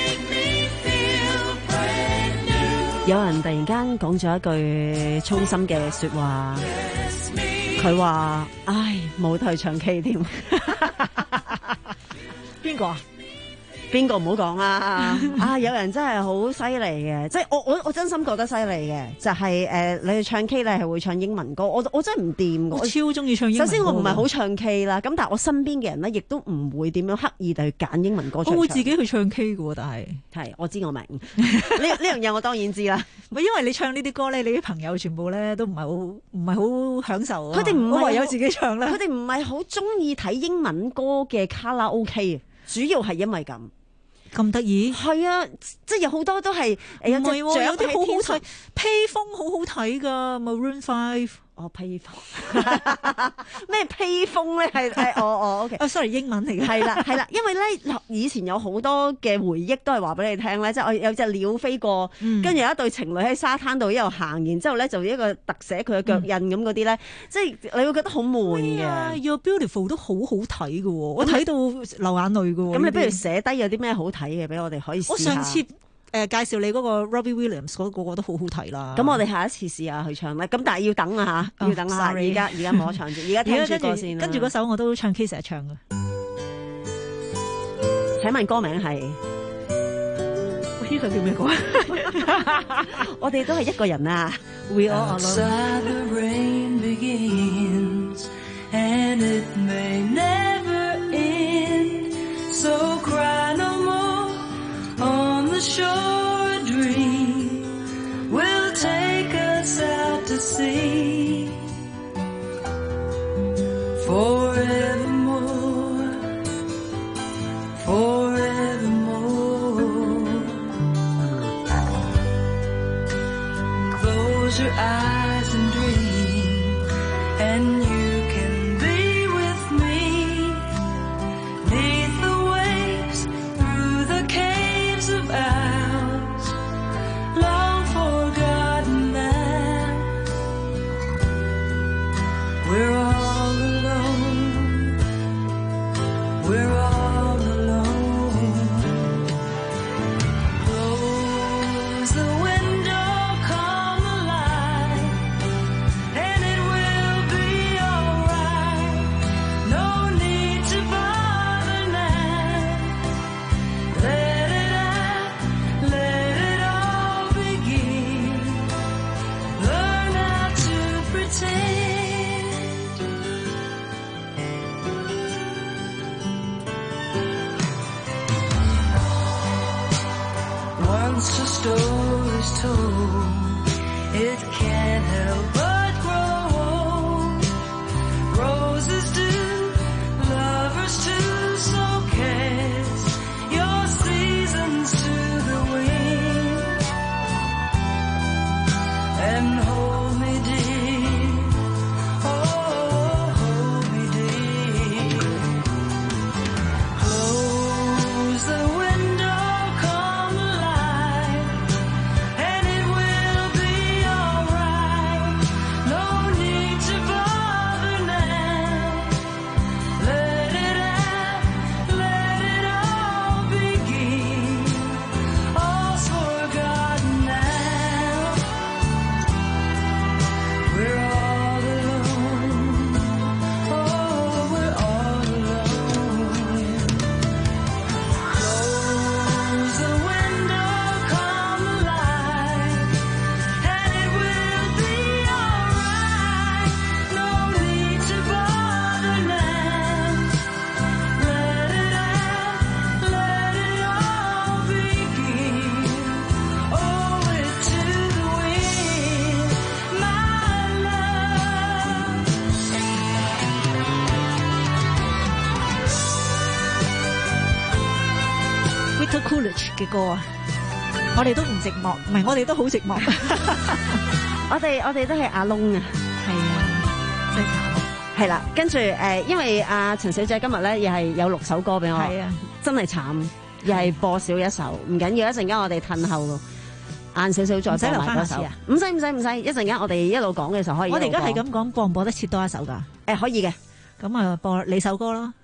有人突然間講咗一句衷心嘅說話，佢話：唉，冇得去唱 K 添。
邊個啊？
邊個唔好講啊！啊，有人真係好犀利嘅，即係我我我真心覺得犀利嘅，就係、是、誒、呃，你去唱 K 咧係會唱英文歌，我我真係唔掂㗎，
我超中意唱英文歌。
首先我唔係好唱 K 啦，咁但係我身邊嘅人咧，亦都唔會點樣刻意地去揀英文歌唱。
我會自己去唱 K 㗎，但係
係我知我明呢呢樣嘢，我當然知啦。
因為你唱呢啲歌咧，你啲朋友全部咧都唔係好唔係好享受。
佢哋唔係
唯有自己唱啦。
佢哋唔係好中意睇英文歌嘅卡拉 OK， 主要係因為咁。
咁得意？
係啊，即係有好多都係誒，有隻
有啲好好睇，
披
風好好睇噶 Maroon Five。
哦，披風咩披風咧？係係哦哦，OK。
哦，sorry， 英文嚟嘅。
係啦係啦，因為咧以前有好多嘅回憶都係話俾你聽咧，即係我有隻鳥飛過，跟住、嗯、有一對情侶喺沙灘度一路行，然之後咧就一個特寫佢嘅腳印咁嗰啲咧，即係你會覺得好悶嘅。
You're Beautiful 都好好睇嘅，我睇到流眼淚嘅。
咁你不如寫低有啲咩好睇嘅俾我哋可以試下。
我上次誒、呃、介紹你嗰個 Robbie Williams 嗰個個都好好睇啦。
咁我哋下一次試下去唱咧。咁但係要等啊嚇，要等下。而家而家冇得唱住，而家聽住歌先。
跟住嗰首我都唱 K 成日唱嘅。
請問歌名係？
喂，呢首叫咩歌？
我哋都係一個人啊。We all
alone.Shore a dream will take us out to sea forevermore, forevermore. Close your eyes and dream, and you can be with me 'neath the waves, through the caves of ours.Long forgotten now, we're all alone, we're all alone. Close the window, come alive, and it will be alright. No need to bother now. Let it out, let it out.Learn how to pretend. Once a story's told, it can't help but grow. Roses do, lovers too, so cast your seasons to the wind.And hold me dear, oh, hold me dear. Close the window, come alive, and it will be alright. No need to bother now. Let it out, let it all begin. All's forgotten now.We're all alone, oh, we're all alone. Close the window, come alive, and it will be alright. No need to bother now. Let it out, let it all begin. Owe it to the wind, my
Victor Coolidge 嘅歌啊，我哋都唔寂寞，唔係我哋都好寂寞。
我哋我哋都係阿窿啊，
係啊，真係慘。
係啦，跟住誒、呃，因為阿陳小姐今日咧又係有六首歌俾我，
係啊，
真係慘，又係播少一首，唔緊要，一陣間我哋褪後晏少少再
唔使留
播埋嗰首
返下次啊。
唔使唔使唔使，一陣間我哋一路講嘅時候可以一路講。
我哋而家係咁講，播唔播得切多一首㗎？
誒可以嘅，
咁啊播你首歌咯。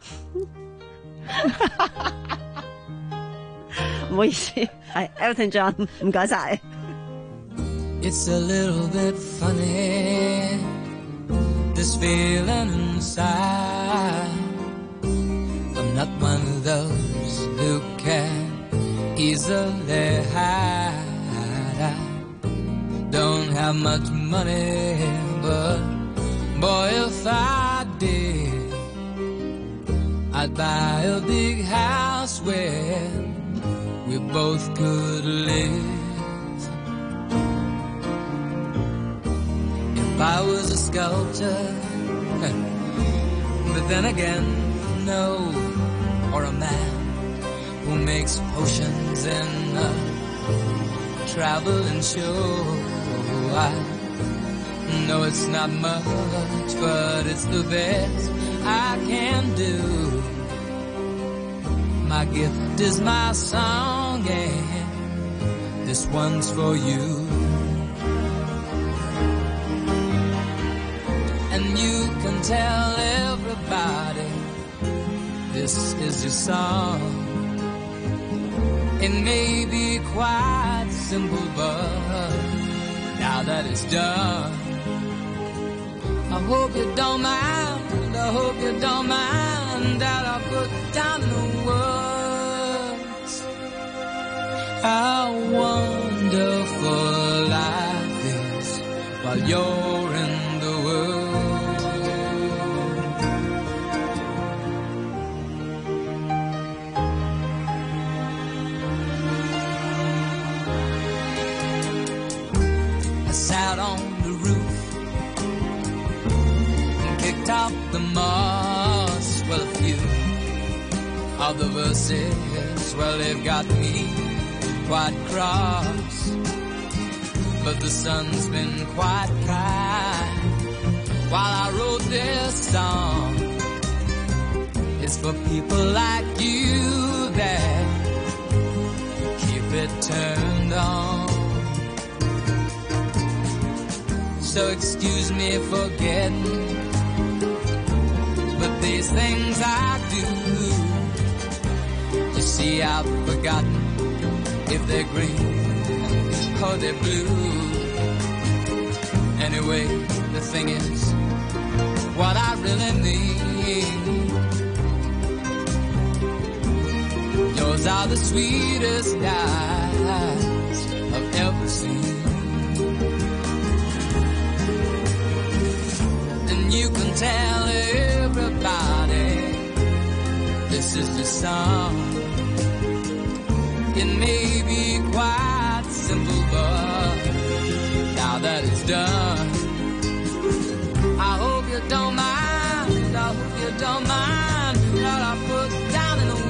唔好意思，係 Elton John， 唔該晒。
It's a little bit funny, this feeling inside. I'm not one of those who can easily hide. I don't have much money, but boy, if I did, I'd buy a big house where we both could live. If I was a sculptor, but then again, no, or a man who makes potions in a traveling show. I know it's not much, but it's the best I can do. My gift is my song, and this one's for you. And you can tell everybody this is your song. It may be quite simple, but now that it's done, I hope you don't mind, I hope you don't mind that I put down the words how wonderful life is while you're in the world. I sat on the roof and picked out the moss. Well, a few of the verses, well, they've got me quite cross. But the sun's been quite kind while I wrote this song. It's for people like you that keep it turned on. So excuse me for getting, but these things I do, you see I've forgotten if they're green or they're blue. Anyway, the thing is, what I really mean, yours are the sweetest eyes I've ever seen. And you can tell everybody this is your song. It may be quite simple, but now that it's done, I hope you don't mind, I hope you don't mind that I put down in the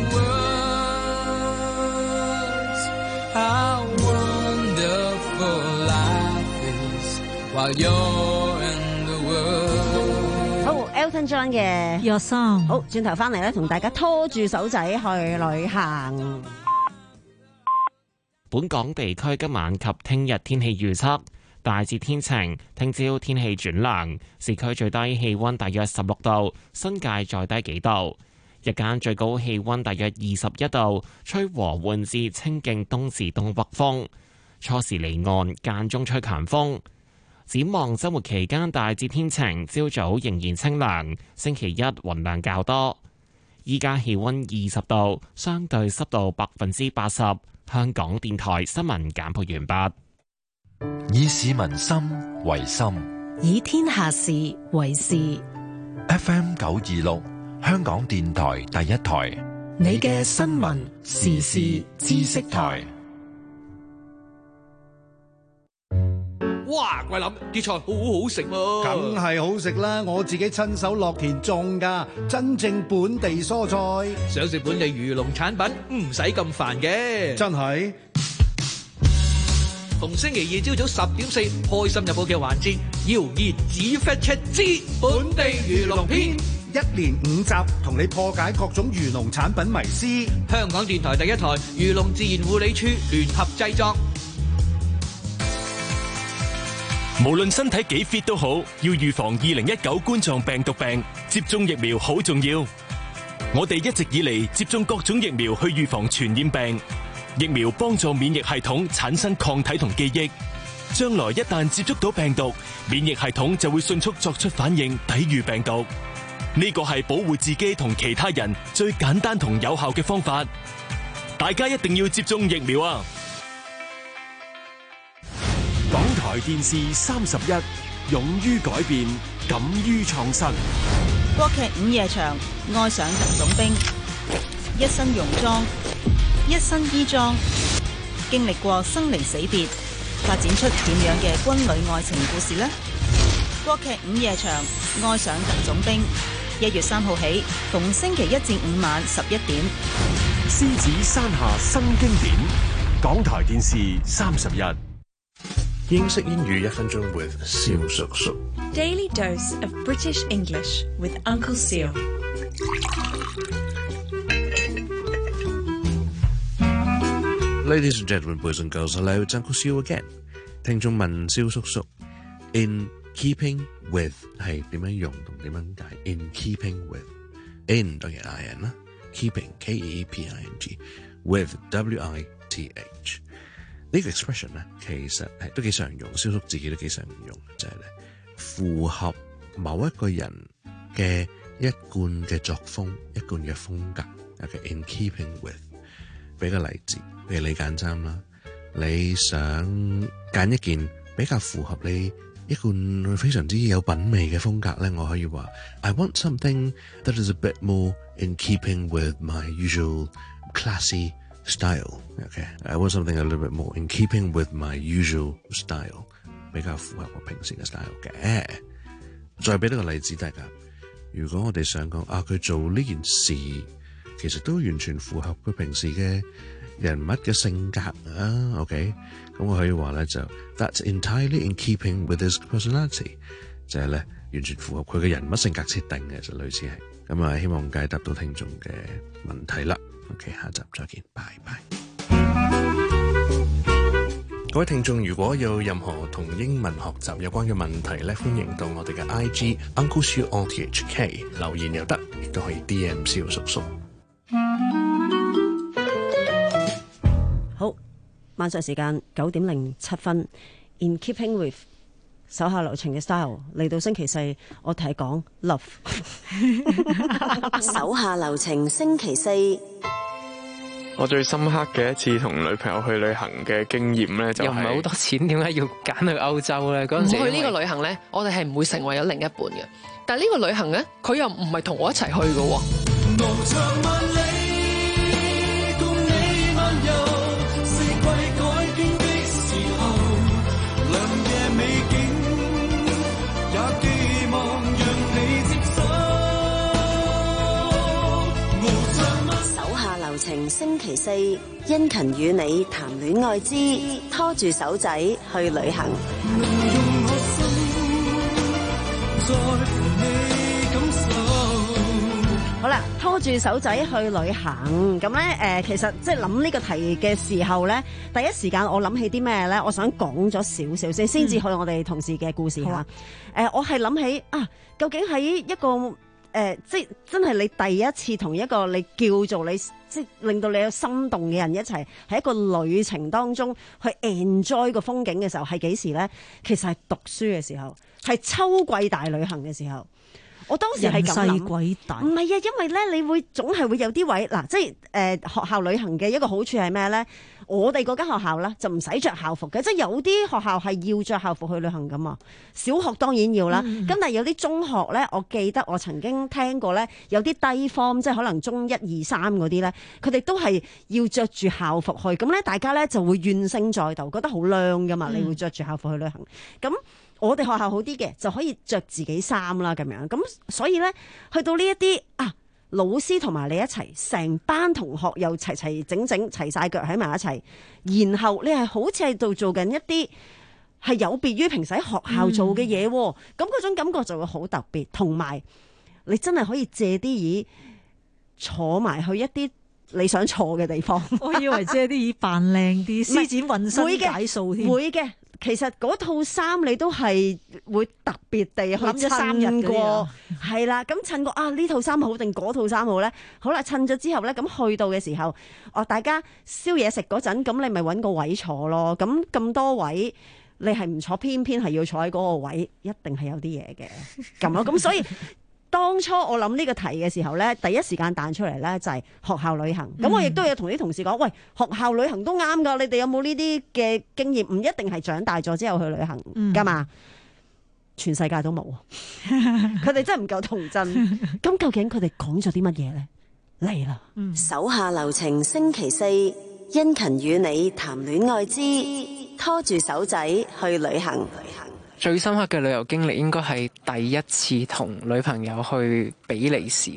words how wonderful life is while you're in the world.
好 Elton John 嘅
Your Song。
好，轉頭翻嚟咧，同大家拖住手仔去旅行。
本港地區今晚及聽日天氣預測大致天晴，聽朝天氣轉涼，市區最低氣溫大約十六度，新界再低幾度。日間最高氣溫大約二十一度，吹和緩至清勁東至東北風，初時離岸，間中吹強風。展望週末期間大致天晴，朝早仍然清涼，星期一雲量較多。依家氣溫二十度，相對濕度百分之八十。香港電台新聞簡報完畢。
以市民心為心，
以天下事為事。
F M 九二六，香港電台第一台，
你嘅新聞時事知識台。
哇！桂林啲菜好好食喎，
梗係好食啦！我自己親手落田種㗎，真正本地蔬菜。
想食本地漁農產品，唔使咁煩嘅。
真係。
逢星期二朝早十點四，開心日報嘅環節，謠言止 fact check 之本地漁農篇，
一連五集，同你破解各種漁農產品迷思。
香港電台第一台漁農自然護理處聯合製作。
無論身體幾 fit 都好，要預防二零一九冠狀病毒病，接種疫苗好重要。我哋一直以嚟接種各種疫苗去預防傳染病，疫苗幫助免疫系統產生抗體同記憶，將來一旦接觸到病毒，免疫系統就會迅速作出反應，抵禦病毒。呢個係保護自己同其他人最簡單同有效嘅方法，大家一定要接種疫苗啊！
港台電視三十一，勇於改變，敢於創新。
國劇午夜場，愛上特種兵，一身戎裝，一身衣裝，經歷過生離死別，發展出點樣嘅軍旅愛情故事呢？國劇午夜場，愛上特種兵，一月三號起，逢星期一至五晚十一點。
獅子山下新經典，港台電視三十一。
英式英語一分鐘 with 蕭叔叔。
Daily dose of British English with Uncle Seal.
Ladies and gentlemen, boys and girls, hello, it's Uncle Seal again. 聽眾問蕭叔叔 ，in keeping with 係點樣用同點樣解 ？in keeping with in 當然 I N 啦 ，keeping K E E P I N G with W I T H 呢個 expression 咧，其實係都幾常用，蕭叔自己都幾常用，就係咧符合某一個人嘅一貫嘅作風、一貫嘅風格。Okay, in keeping with， 俾個例子，譬如你揀衫啦，你想揀一件比較符合你一貫非常之有品味嘅風格咧，我可以話 I want something that is a bit more in keeping with my usual classy style. Okay, I want something a little bit more in keeping with my usual style. 比較符合我平時嘅 style 嘅。再俾多個例子大家，如果我哋想講啊，佢做呢件事其實都完全符合佢平時嘅人物嘅性格啊。OK， 咁我可以話咧就 That's entirely in keeping with his personality， 就係咧完全符合佢嘅人物性格設定嘅，就類似係咁啊。希望解答到聽眾嘅問題啦。OK， 下集再見，拜拜。各位聽眾，如果有任何同英文學習有關嘅問題咧，歡迎到我哋嘅 I G Uncle Siu R T H K 留言又得，亦都可以 D M 蕭叔叔。
好，晚上時間九點零七分 ，In keeping with 手下留情嘅 style， 嚟到星期四，我睇講 love
手下留情星期四。
我最深刻嘅一次同女朋友去旅行嘅經驗咧，就係、
又唔係好多錢，點解要揀去歐洲咧？嗰陣時
去呢個旅行咧，我哋係唔會成為有另一半嘅。但係呢個旅行咧，佢又唔係同我一齊去嘅喎。
無長萬里，共你漫遊，四季改變的時候，良夜美景，也寄望讓你接受。無長萬
手下留情星期四，殷勤與你談戀愛之拖住手仔去旅行。
好啦，拖住手仔去旅行，咁咧誒，其實即係諗呢個題嘅時候咧，第一時間我諗起啲咩咧？我想講咗少少先，先至去我哋同事嘅故事嚇。誒、嗯呃，我係諗起啊，究竟喺一個誒、呃，即係真係你第一次同一個你叫做你，即係令到你有心動嘅人一齊喺一個旅程當中去 enjoy 個風景嘅時候，係幾時咧？其實係讀書嘅時候，係秋季大旅行嘅時候。我當時係咁諗，
人細鬼大。
唔係啊，因為咧，你會總係會有啲位嗱，即係誒、呃、學校旅行嘅一個好處係咩咧？我哋嗰間學校咧就唔使着校服嘅，即係有啲學校係要着校服去旅行噶嘛。小學當然要啦，咁、嗯、但係有啲中學咧，我記得我曾經聽過咧，有啲低 form 即係可能中一二三嗰啲咧，佢哋都係要着住校服去，咁咧大家咧就會怨聲載道，覺得好靚噶嘛，嗯、你會着住校服去旅行咁。我哋學校好啲嘅，就可以着自己衫啦咁樣，咁所以咧，去到呢一啲啊，老師同埋你一齊，成班同學又齊齊整整齊晒腳喺埋一齊，然後你係好似喺度做緊一啲係有別於平時喺學校做嘅嘢，咁嗰、嗯、種感覺就會好特別，同埋你真係可以借啲椅坐埋去一啲你想坐嘅地方。
我以為借啲椅扮靚啲，施展渾身解數添。
會嘅。 其實嗰套衫你都係會特別地去
諗咗三日
襯過
嗰啲啊，
係啦，咁襯過啊呢套衫好定嗰套衫好咧？好啦，襯咗之後咧，咁去到嘅時候，哦大家燒嘢食嗰陣，咁你咪揾個位坐咯。咁咁多位，你係唔坐，偏偏係要坐喺嗰個位，一定係有啲嘢嘅咁咯。咁所以。當初我諗呢個題嘅時候咧，第一時間彈出嚟咧就係學校旅行。咁、嗯、我亦都有同啲同事講，喂，學校旅行都啱噶，你哋有冇呢啲嘅經驗？唔一定係長大咗之後去旅行噶嘛，嗯、全世界都冇，佢哋真係唔夠童真。咁究竟佢哋講咗啲乜嘢咧？嚟啦，
嗯、手下留情，星期四，殷勤與你談戀愛之拖住手仔去旅行。
最深刻嘅旅遊經歷應該係第一次同女朋友去比利時，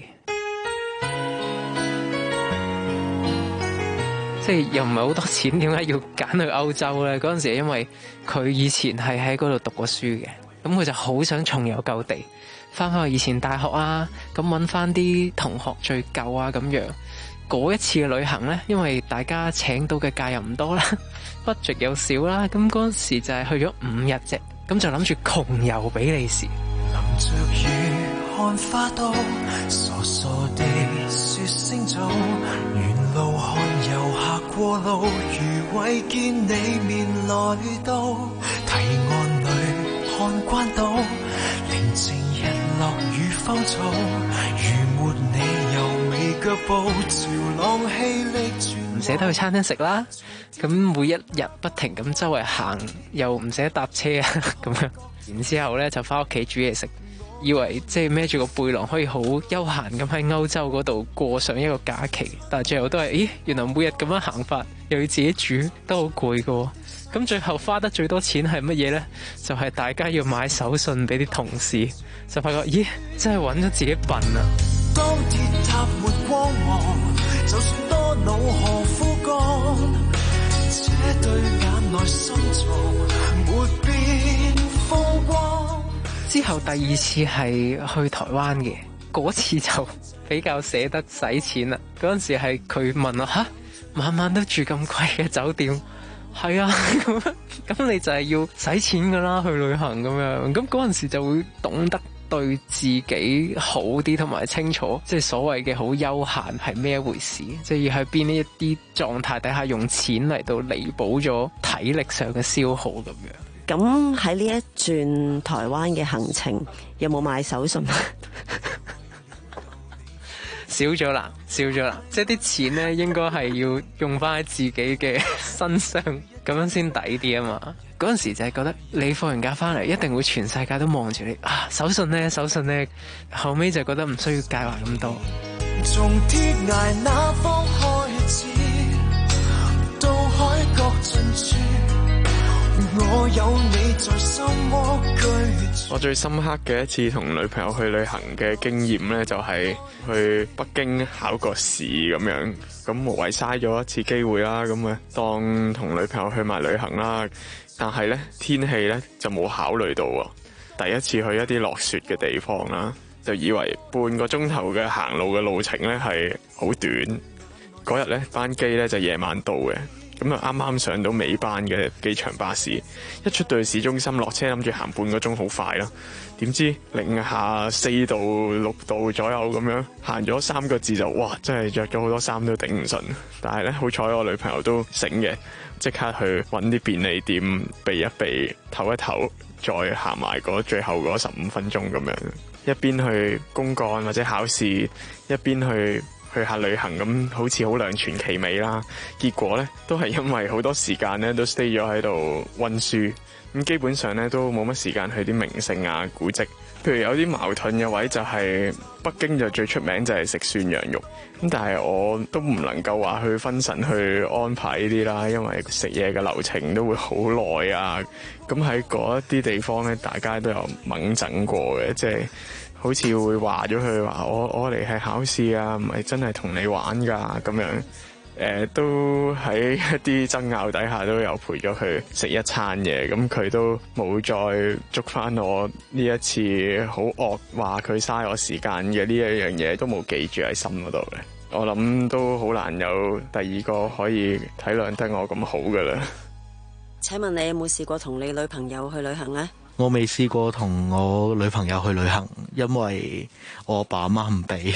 即係又唔係好多錢，點解要揀去歐洲呢？嗰陣時係因為佢以前係喺嗰度讀過書嘅，咁佢就好想重遊舊地，翻返去以前大學啊，咁揾翻啲同學聚舊啊咁樣。嗰一次嘅旅行呢，因為大家請到嘅假又唔多啦，budget又少啦，咁嗰陣時就係去咗五日啫。咁就諗住窮遊比利時。
淋着雨看花都傻傻地說聲早，沿路看遊客過路，如為見你面來到，堤岸裏看關島，寧靜日落與芳草，如沒你又未腳步，潮浪氣力轉。
唔捨得去餐廳食啦，咁每一日不停咁周圍行，又唔捨得搭車啊咁樣，然之後咧就翻屋企煮嘢食，以為即係孭住個背囊可以好悠閒咁喺歐洲嗰度過上一個假期，但係最後都係，咦，原來每日咁樣行法，又要自己煮，都好攰噶。咁最後花得最多錢係乜嘢呢？就係、是、大家要買手信俾啲同事，就發覺，咦，真係揾咗自己笨啊！
當鐵塔沒光芒，就算多惱何苦幹？這對眼內深藏沒變風光。
之後第二次係去台灣嘅，嗰次就比較捨得使錢啦。嗰陣時係佢問我吓，晚晚都住咁貴嘅酒店，係啊，咁咁你就係要使錢噶啦，去旅行咁樣。咁嗰陣時就會懂得對自己好啲，同埋清楚即係所謂嘅好休閒係咩一回事，即係要喺邊一啲狀態底下用錢嚟到彌補咗體力上嘅消耗咁樣。
咁喺呢一轉台灣嘅行程，有冇買手信？
少咗啦，少咗啦，即係啲錢咧，應該係要用翻喺自己嘅身上，咁樣先抵啲啊嘛。嗰陣時就係覺得你放完假翻嚟，一定會全世界都望住你啊！手信咧，手信咧，後尾就覺得唔需要介懷咁多。
從天涯那方開始，到海角盡處，我有你在心窩居住。
我最深刻嘅一次同女朋友去旅行嘅經驗呢，就係去北京考個試咁樣，咁無謂嘥咗一次機會啦。咁啊，當同女朋友去埋旅行啦。但係呢，天氣呢就冇考慮到喎。第一次去一啲落雪嘅地方啦，就以為半個鐘頭嘅行路嘅路程呢係好短。嗰日呢，班機呢就夜晚到嘅。咁啊，啱啱上到尾班嘅機場巴士，一出到去市中心落車，諗住行半個鐘好快啦。點知零下四度六度左右咁樣，行咗三個字就哇，真係着咗好多衫都頂唔順。但係咧，好彩我女朋友都醒嘅，即刻去揾啲便利店避一避，唞一唞，再行埋嗰最後嗰十五分鐘咁樣，一邊去公幹或者考試，一邊去。去下旅行咁好似好兩全其美啦，結果呢都係因為好多時間呢都 stay 咗喺度溫書，咁基本上呢都冇乜時間去啲名勝啊古蹟。譬如有啲矛盾嘅位就係北京就最出名就係食涮羊肉，咁但係我都唔能夠話去分神去安排呢啲啦，因為食嘢嘅流程都會好耐啊。咁喺嗰一啲地方呢，大家都有猛整過嘅，即係。好似會話咗佢話我我嚟係考試啊，唔係真係同你玩㗎咁樣。誒、呃、都喺一啲爭拗底下都有陪咗佢食一餐嘢，咁佢都冇再捉翻我呢一次好惡話佢嘥我時間嘅呢一樣嘢，都冇記住喺心嗰度嘅。我諗都好難有第二個可以體諒得我咁好㗎啦。
請問你有冇試過同你女朋友去旅行呢？
我未試過同我女朋友去旅行，因為我阿爸阿媽唔俾。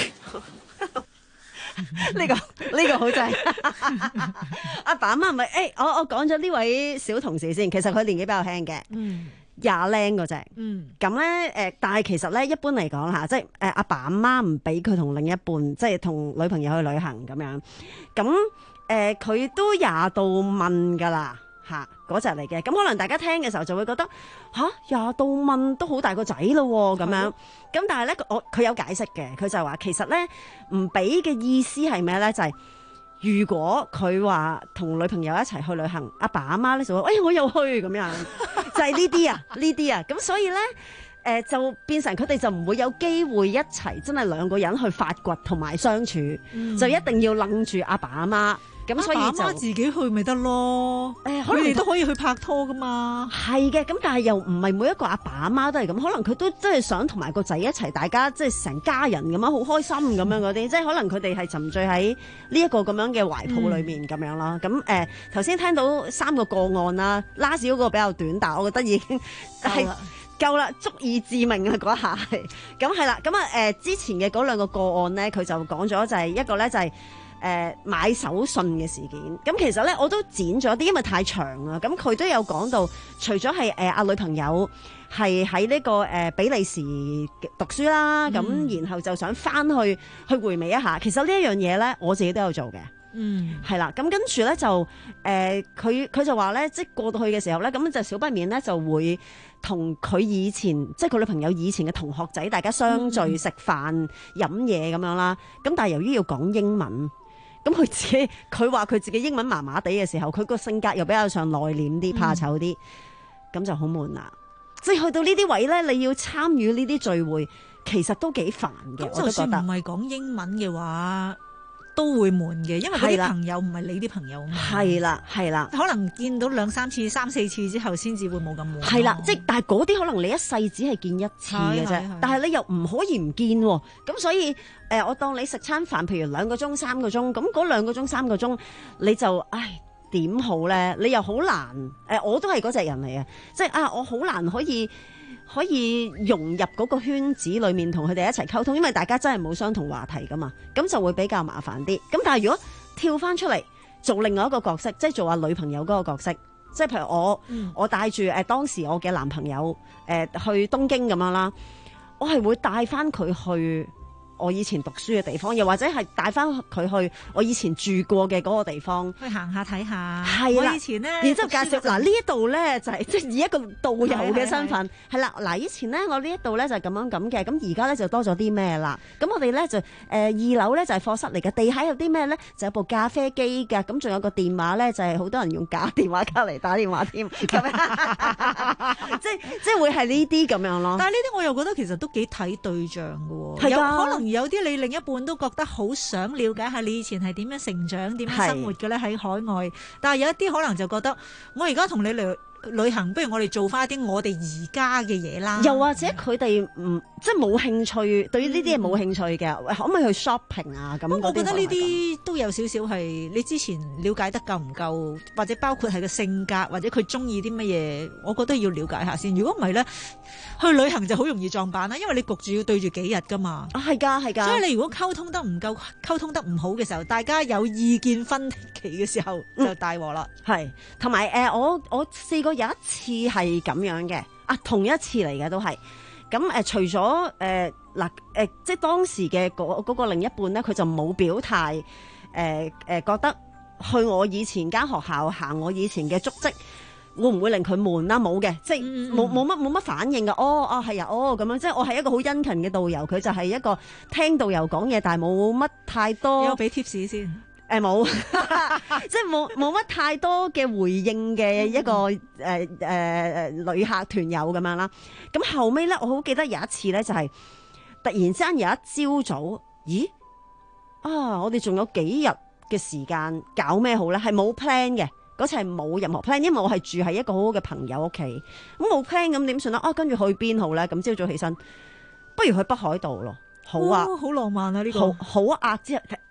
呢個呢個好正，阿爸阿媽唔係誒，我我講咗呢位小同事先，其實佢年紀比較輕嘅，
嗯，
廿零嗰隻，
嗯，
咁咧誒，但係其實咧一般嚟講嚇，即係誒阿爸阿媽唔俾佢同另一半，即係同女朋友去旅行咁樣，咁誒佢都廿度問㗎啦。嚇嗰隻嚟嘅，咁可能大家聽嘅時候就會覺得吓，廿度問都好大個仔咯咁樣，咁但係咧我佢有解釋嘅，佢就話其實咧唔俾嘅意思係咩咧？就係、是、如果佢話同女朋友一齊去旅行，阿爸阿媽咧就會，哎我又去咁樣，就係呢啲啊呢啲啊，咁所以咧誒、呃、就變成佢哋就唔會有機會一齊真係兩個人去發掘同埋相處，嗯、就一定要楞住阿爸阿媽。咁所以就
阿爸媽自己去咪得咯？誒，佢哋都可以去拍拖噶嘛。係
嘅，咁但係又唔係每一個阿爸阿媽都係咁，可能佢都真係想同埋個仔一齊，大家即係成家人咁樣好開心咁樣嗰啲，即係可能佢哋係沉醉喺呢一個咁樣嘅懷抱裏面咁樣啦。咁誒頭先聽到三個個案啦，last嗰個比較短，但係我覺得已經係夠啦，足以致命啊嗰下係。咁係啦，咁啊誒之前嘅嗰兩個個案咧，佢就講咗就係一個咧就係、是。誒、呃、買手信嘅事件，咁其實咧我都剪咗啲，因為太長啦。咁佢都有講到，除咗係誒阿女朋友係喺呢個誒、呃、比利時讀書啦，咁、嗯、然後就想翻去去回味一下。其實呢一樣嘢咧，我自己都有做嘅。嗯，係啦。咁跟住咧就誒佢佢就話咧，即係過到去嘅時候咧，咁就少不免咧就會同佢以前即係佢女朋友以前嘅同學仔，大家相聚食飯飲嘢咁樣啦。咁但係由於要講英文。咁佢自己，佢話佢自己英文麻麻地嘅時候，佢個性格又比較上內斂啲、怕醜啲，咁、嗯、就好悶啦。即係去到呢啲位咧，你要參與呢啲聚會，其實都幾煩嘅。
咁就算唔係講英文嘅話，都會悶嘅，因為嗰啲朋友唔係你啲朋友啊嘛。係啦，係啦，可能見到兩三次、三四次之後，先至會冇咁悶。係啦，即係但係嗰啲可能你一世只係見一次嘅啫，但係你又唔可以唔見喎。咁所以誒、呃，我當你食餐飯，譬如兩個鐘、三個鐘，咁嗰兩個鐘、三個鐘，你就唉點好咧？你又好難誒、呃，我都係嗰隻人嚟嘅，即係啊，我好難可以。可以融入嗰個圈子裏面同佢哋一齊溝通，因為大家真係冇相同話題噶嘛，咁就會比較麻煩啲。咁但係如果跳翻出嚟做另外一個角色，即係做下女朋友嗰個角色，即係譬如我、嗯、我帶住誒當時我嘅男朋友誒、呃、去東京咁樣啦，我係會帶翻佢去我以前讀書嘅地方，又或者係帶翻佢去我以前住過嘅嗰個地方， 去行下睇下。
係啦，
我以前咧，
然之後介紹嗱呢一度咧就係即係以一個導遊嘅身份，係啦嗱以前咧我呢一度咧就係咁樣咁嘅，咁而家咧就多咗啲咩啦？咁我哋咧就誒、呃、二樓咧就係課室嚟嘅，地下有啲咩咧？就有部咖啡機㗎，咁仲有個電話咧就係好多人用假電話卡嚟打電話添，即係即係會係呢啲咁樣咯。
但係呢啲我又覺得其實都幾睇對象㗎喎，有可能。有啲你另一半都覺得好想了解下你以前係點樣成長、點樣生活嘅咧喺海外，但係有一啲可能就覺得我而家同你旅旅行，不如我哋做翻啲我哋而家嘅嘢啦。
又或者佢哋唔即係冇興趣，對於呢啲嘢冇興趣嘅、嗯，可唔可以去 shopping 啊？咁
我覺得呢啲都有少少係你之前了解得夠唔夠，或者包括係個性格，或者佢中意啲乜嘢，我覺得要了解下先。如果唔係咧，去旅行就好容易撞板啦，因為你焗住要對住幾日噶嘛。啊，係㗎，係㗎。所以你如果溝通得唔夠，溝通得唔好嘅時候，大家有意見分歧嘅時候，就大鑊啦。係、嗯，同埋誒，我我試過有一次係咁樣嘅，啊，同一次嚟嘅都係。咁誒、呃，除咗誒嗱誒，即係當時嘅嗰嗰個另一半咧，佢就冇表態，誒、呃、誒、呃，覺得去我以前間學校行我以前嘅足跡，會唔會令佢悶啦？冇嘅，即係冇冇乜冇乜反應嘅。哦哦，係啊，哦咁樣，即係我係一個好殷勤嘅導遊，佢就係一個聽導遊講嘢，但係冇乜太多。有俾 tips 先。誒冇，即係冇冇乜太多嘅回應嘅一個誒誒誒旅客團友咁樣啦。咁後尾咧，我好記得有一次咧，就係、是、突然之間有一朝早，咦啊！我哋仲有幾日嘅時間搞咩好咧？係冇 plan 嘅，嗰次係冇任何 plan，因為我係住喺一個好好嘅朋友屋企，咁冇 plan 咁點算啦？啊，跟住去邊好咧？咁朝早起身，不如去北海道咯。好啊，好、哦、浪漫啊！呢、這個好好啊，之後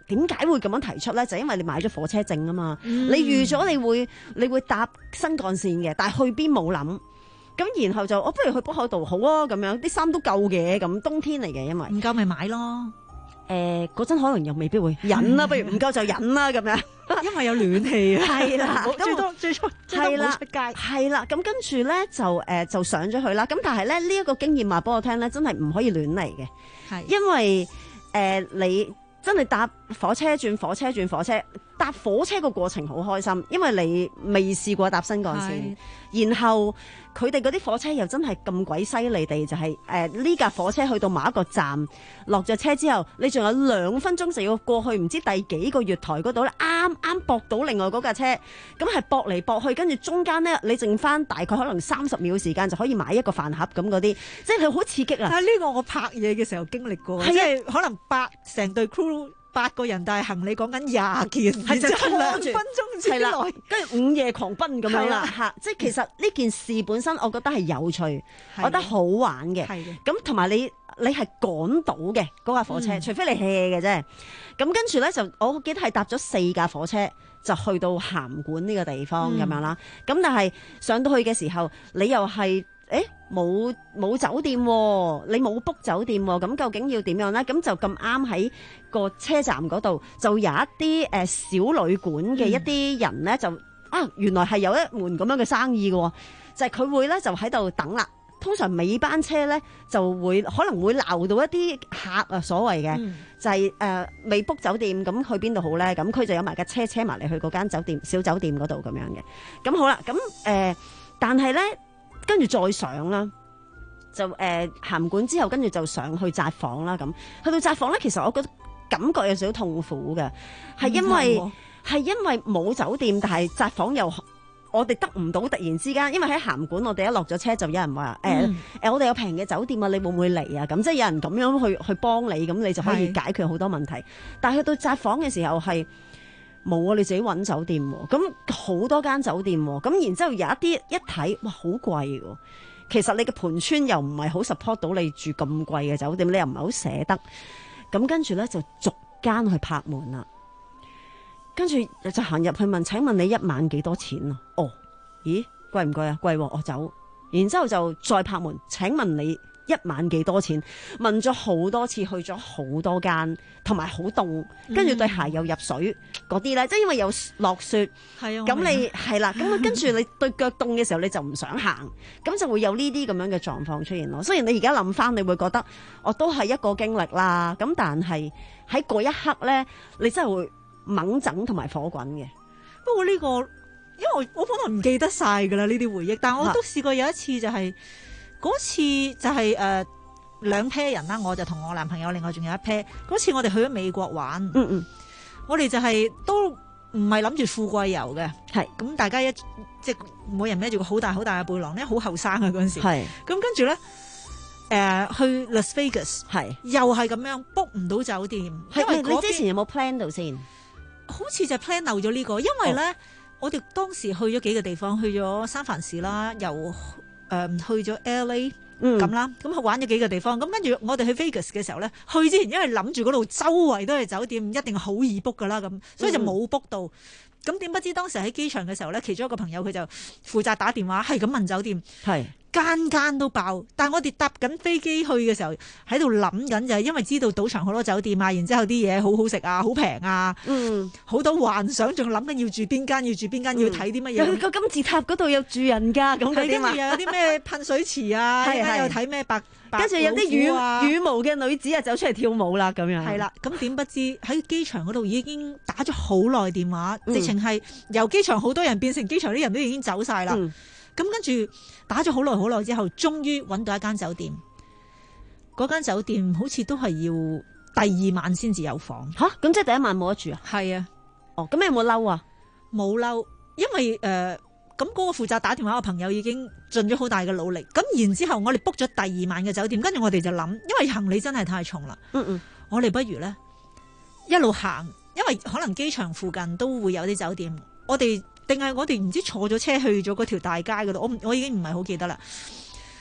點解會咁樣提出咧？就因為你買咗火車證啊嘛，
嗯
你預咗你會你會搭新幹線嘅，但係去邊冇諗。咁然後就我、哦、不如去北海道好啊，咁樣啲衫都夠嘅，咁冬天嚟嘅，因為
唔夠咪買咯。
誒嗰陣可能又未必會忍啦，不如唔夠就忍啦咁樣，
因為有暖氣啊。
係啦，
咁最多最初最多唔好出街。
係啦，咁跟住咧就誒、呃、就上咗去啦。咁但係咧呢一、這個經驗話俾我聽咧，真係唔可以亂嚟嘅，
係
因為誒、呃、你真係搭火車轉火車轉火車，搭火車個過程好開心，因為你未試過搭新幹線，然後佢哋嗰啲火車又真係咁鬼犀利地，就係誒呢架火車去到某一個站落咗車之後，你仲有兩分鐘就要過去唔知第幾個月台嗰度咧，啱啱駁到另外嗰架車，咁係駁嚟駁去，跟住中間咧你剩翻大概可能三十秒時間就可以買一個飯盒咁嗰啲，即係好刺激啊！
但係呢個我拍嘢嘅時候經歷過，
係啊
即係可能八成隊 crew。八個人，但係行李講緊廿件，
係就拖
兩
住
分鐘之
係啦
內，
跟住午夜狂奔咁樣啦
係啦
嚇，即係其實呢件事本身，我覺得係有趣，
係
我覺得好玩嘅。
係嘅
咁同埋你你係趕到嘅嗰架火車，
嗯
除非你 hea 嘅啫。咁跟住咧就，我記得係搭咗四架火車就去到函館呢個地方咁、
嗯
樣啦。咁但係上到去嘅時候，你又係。誒冇冇酒店喎，你冇 book 酒店喎，咁究竟要點樣咧？咁就咁啱喺個車站嗰度，就有一啲誒、呃、小旅館嘅一啲人咧，就啊原來係有一門咁樣嘅生意嘅喎，就係、是、佢會咧就喺度等啦。通常尾班車咧就會可能會鬧到一啲客啊，所謂嘅、
嗯、
就係、是、誒、呃、未 book 酒店，咁去邊度好咧？咁佢就有埋架車車埋嚟去嗰間酒店小酒店嗰度咁樣嘅。咁好啦，咁誒、呃、但係咧。跟住再上啦，就誒函館之後，跟住就上去札幌啦。咁去到札幌咧，其實我覺得感覺有少少痛苦嘅，係因為係因為冇酒店，但係札幌又我哋得唔到突然之間，因為喺函館我哋一落咗車就有人話誒誒，我哋有平嘅酒店啊，你會唔會嚟啊？咁即係有人咁樣去去幫你，咁你就可以解決好多問題。但係去到札幌嘅時候係。冇啊！你自己揾酒店喎，咁好多間酒店喎，咁然之後有一啲一睇，哇，好貴喎！其實你嘅盤川又唔係好 support 到你住咁貴嘅酒店，你又唔係好捨得。咁跟住咧就逐間去拍門啦，跟住就行入去問：請問你一晚幾多錢啊？哦，咦，貴唔貴啊？貴喎，我走。然之後就再拍門：請問你一晚幾多錢？問咗好多次，去咗好多間，同埋好凍，跟住對鞋又入水嗰啲咧，即係因為有落雪，
係啊，
咁你係啦，咁啊跟住你對腳凍嘅時候，你就唔想行，咁就會有呢啲咁樣嘅狀況出現咯。雖然你而家諗翻，你會覺得我都係一個經歷啦，咁但係喺嗰一刻咧，你真係會猛整同埋火滾嘅。
不過呢個，因為我我可能唔記得晒㗎啦呢啲回憶，但我都試過有一次就係。嗰次就係誒兩 pair 人啦，我就同我男朋友，另外仲有一 pair。嗰次我哋去咗美國玩，
嗯嗯，
我哋就係都唔係諗住富貴遊嘅，
係咁
大家一即係每人孭住個好大好大嘅背囊咧，好後生啊嗰陣時，
係
咁跟住咧誒去 Las Vegas，
係
又係咁樣 book 唔到酒店，因為
你之前有冇 plan 到先？
好似就 plan 漏咗呢個，因為咧、哦、我哋當時去咗幾個地方，去咗三藩市啦，又。誒、嗯、去咗 L A 咁、嗯、啦，咁去玩咗幾個地方，咁跟住我哋去 Vegas 嘅時候咧，去之前因為諗住嗰度周圍都係酒店，一定好易 book 噶啦，咁所以就冇 book 到。咁點不知當時喺機場嘅時候咧，其中一個朋友佢就負責打電話，係咁問酒店，係間間都爆。但係我哋搭緊飛機去嘅時候，喺度諗緊就係因為知道賭場好多酒店啊，然之後啲嘢好好食啊，好平啊，嗯，好多幻想，仲諗緊要住邊間，要住邊間，嗯、要睇啲乜嘢。
去個金字塔嗰度有住人㗎，咁嗰啲嘛。
跟住又有啲咩噴水池啊，又睇咩白。
跟住有啲羽羽毛嘅女子啊，走出嚟跳舞啦，咁樣。
係啦，咁點不知喺機場嗰度已經打咗好耐電話，
嗯、
直情係由機場好多人變成機場啲人都已經走晒啦。咁、嗯、跟住打咗好耐好耐之後，終於揾到一間酒店。嗰間酒店好似都係要第二晚先至有房。
吓，咁即係第一晚冇得住啊？
係啊。
哦，咁你有冇嬲啊？
冇嬲，因為誒。呃咁嗰個負責打電話嘅朋友已經盡咗好大嘅努力，咁然之後我哋 book 咗第二晚嘅酒店，跟住我哋就諗，因為行李真係太重啦，嗯嗯，我哋不如咧一路行，因為可能機場附近都會有啲酒店，我哋定係我哋唔知坐咗車去咗嗰條大街嗰度，我我已經唔係好記得啦，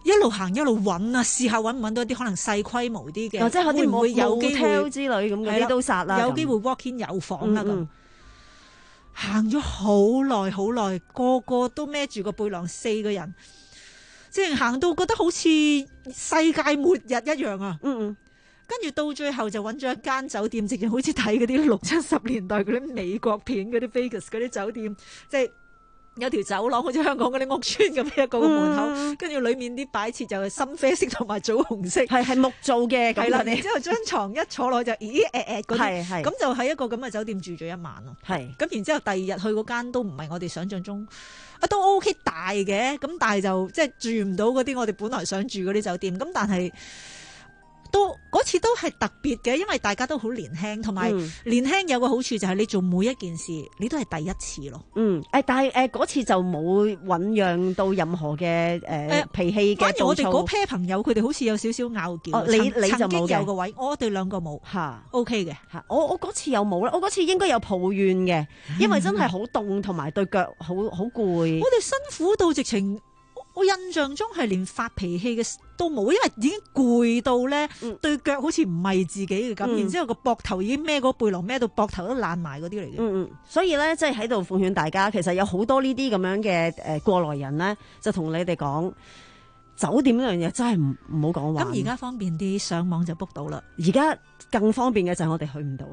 一路行一路揾啊，試下揾唔揾到一啲可能細規模啲嘅，
或者可能
會唔會有機會
motel 之類咁嗰啲都殺啦，
有機會 walk in 有房啦咁。
嗯嗯
行咗好耐好耐，個個都孭住個背囊，四個人，即係行到覺得好似世界末日一樣啊！
嗯嗯，
跟住到最後就揾咗一間酒店，直情好似睇嗰啲六七十年代嗰啲美國片嗰啲 Vegas 嗰啲酒店，即係有條走廊，好似香港嗰啲屋村咁一個個門口，跟住、嗯、裡面啲擺設就係深啡色同埋棗紅色，
係係木做嘅，
係啦。
咁
然之後張床一坐落就咦誒誒嗰啲，
係係
咁就喺一個咁嘅酒店住咗一晚咯。
係
咁然之後第二日去嗰間都唔係我哋想象中啊，都 OK 大嘅，咁但係就即係住唔到嗰啲我哋本來想住嗰啲酒店，咁但係。都嗰次都係特別嘅，因為大家都好年輕，同埋年輕有個好處就係你做每一件事，你都係第一次咯。
嗯，誒，但係誒嗰次就冇醖釀到任何嘅誒、呃、脾氣嘅。
反而我哋嗰 pair 朋友，佢哋好似有少少拗撬。
哦，你你就冇嘅。
曾經有個位，我哋兩個冇嚇，OK 嘅
嚇。我我嗰次又冇啦，我嗰次應該有抱怨嘅，因為真係好凍，同埋對腳好好攰。我
哋辛苦到直情。我印象中係連發脾氣嘅都冇，因為已經攰到咧，嗯、對腳好似唔係自己嘅咁，嗯、然之後個膊頭已經孭嗰背囊孭到膊頭都爛埋嗰啲嚟嘅。
嗯嗯，所以咧即係喺度奉勸大家，其實有好多呢啲咁樣嘅誒過來人咧，就同你哋講酒店呢樣嘢真係唔唔好講話。
咁而家方便啲，上網就 book 到啦。
而家更方便嘅就係我哋去唔到，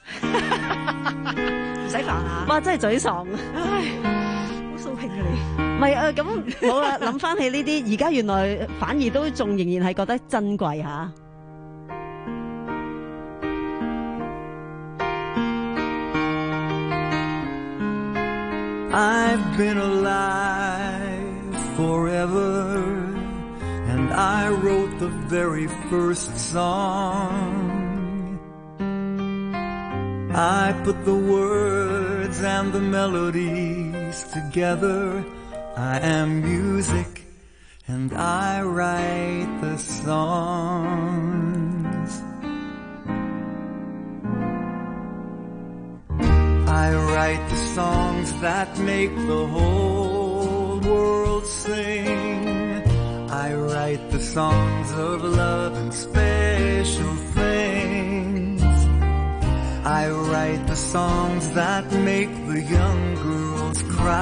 唔使煩啊！
哇，真係沮喪，
唉，好掃興啊你。
唔係啊，咁好啦，諗翻起呢啲，而家原來反而都仲仍然係覺得珍貴嚇。
I've been alive forever, and I wrote the very first song. I put the words and the melodies together.I am music, and I write the songs. I write the songs that make the whole world sing. I write the songs of love and special things. I write the songs that make the young girls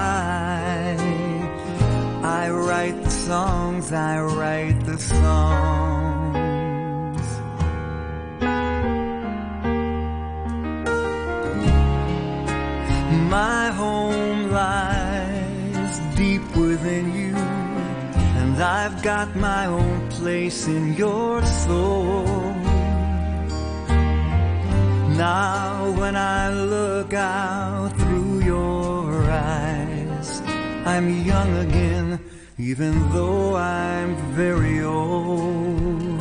cry.I write the songs, I write the songs. My home lies deep within you, and I've got my own place in your soul. Now when I look out through your eyes,I'm young again, even though I'm very old.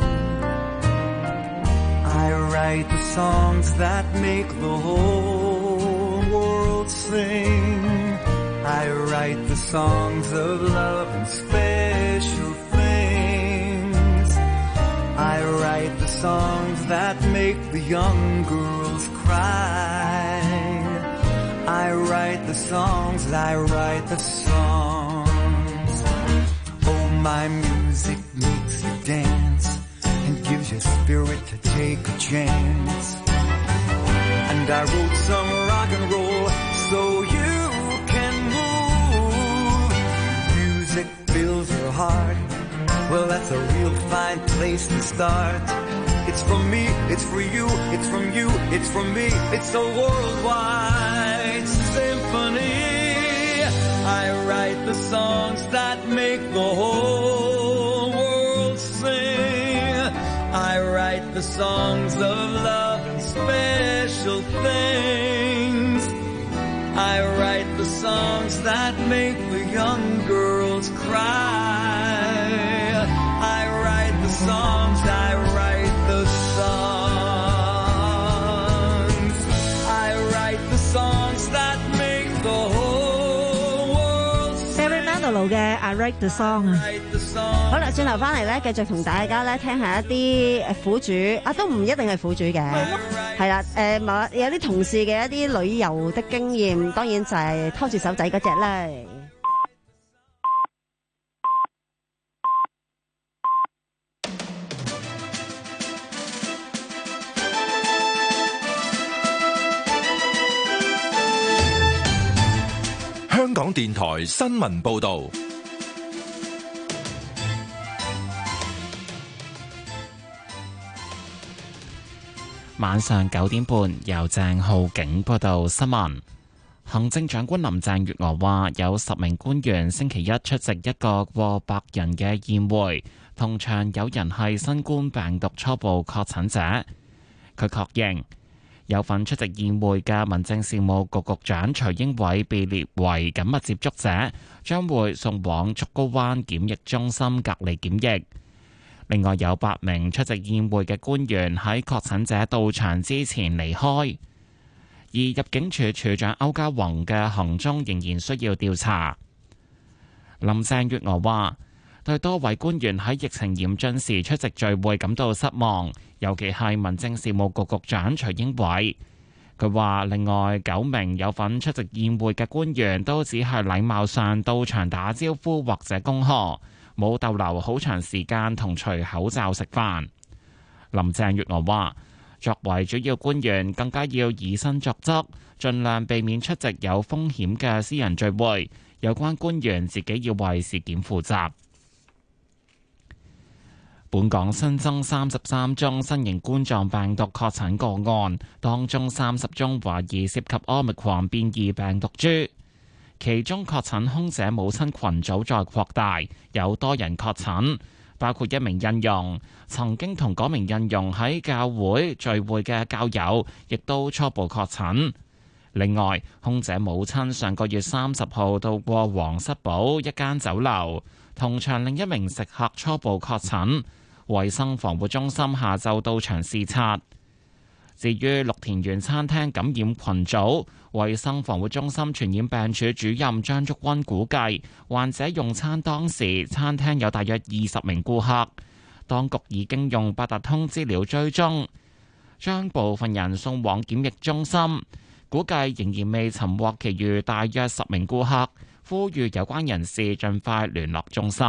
I write the songs that make the whole world sing. I write the songs of love and special things. I write the songs that make the young girls cry.I write the songs, I write the songs. Oh, my music makes you dance and gives you spirit to take a chance. And I wrote some rock and roll so you can move. Music fills your heart, well, that's a real fine place to start.It's from me, it's for you, it's from you, it's from me, it's a worldwide symphony. I write the songs that make the whole world sing. I write the songs of love and special things. I write the songs that make the young girls cry. I write the songs, I write.The songs, I write the songs that make the whole world
Barry Manilow 嘅 I Write the Song 啊，
好啦，轉頭翻嚟咧，繼續同大家咧聽下一啲誒苦主啊，都唔一定係苦主嘅，係啦，誒某有啲同事嘅一啲旅遊的經驗，當然就係拖住手仔嗰隻啦。
港電台新聞報道。
晚上九點半，由鄭浩景報道新聞。行政長官林鄭月娥話，有十名官員星期一出席一個過百人嘅宴會，同場有人係新冠病毒初步確診者。佢確認有份出席宴會嘅民政事務局局長徐英偉被列為緊密接觸者，將會送往竹篙灣檢疫中心隔離檢疫。另外有八名出席宴會嘅官員喺確診者到場之前離開，而入境處處長歐家宏嘅行蹤仍然需要調查。林鄭月娥話，對多位官員喺疫情嚴峻時出席聚會感到失望，尤其係民政事務局局長徐英偉。佢話，另外九名有份出席宴會嘅官員都只係禮貌上到場打招呼或者恭賀，冇逗留好長時間同除口罩食飯。林鄭月娥話，作為主要官員，更加要以身作則，盡量避免出席有風險嘅私人聚會。有關官員自己要為事件負責。本港新增三十三宗新型冠狀病毒確診個案，當中三十宗懷疑涉及 Omicron 變異病毒株。其中確診空姐母親群組再擴大，有多人確診，包括一名印傭，曾經同嗰名印傭喺教會聚會嘅教友，亦都初步確診。另外，空姐母親上個月三十號到過皇室堡一間酒樓，同場另一名食客初步確診，衛生防護中心下晝到場視察。至於綠田園餐廳感染群組，衛生防護中心傳染病處主任張竹君估計，患者用餐當時，餐廳有大約二十名顧客。當局已經用八達通資料追蹤，將部分人送往檢疫中心，估計仍然未尋獲其餘大約十名顧客，呼籲有關人士盡快聯絡中心。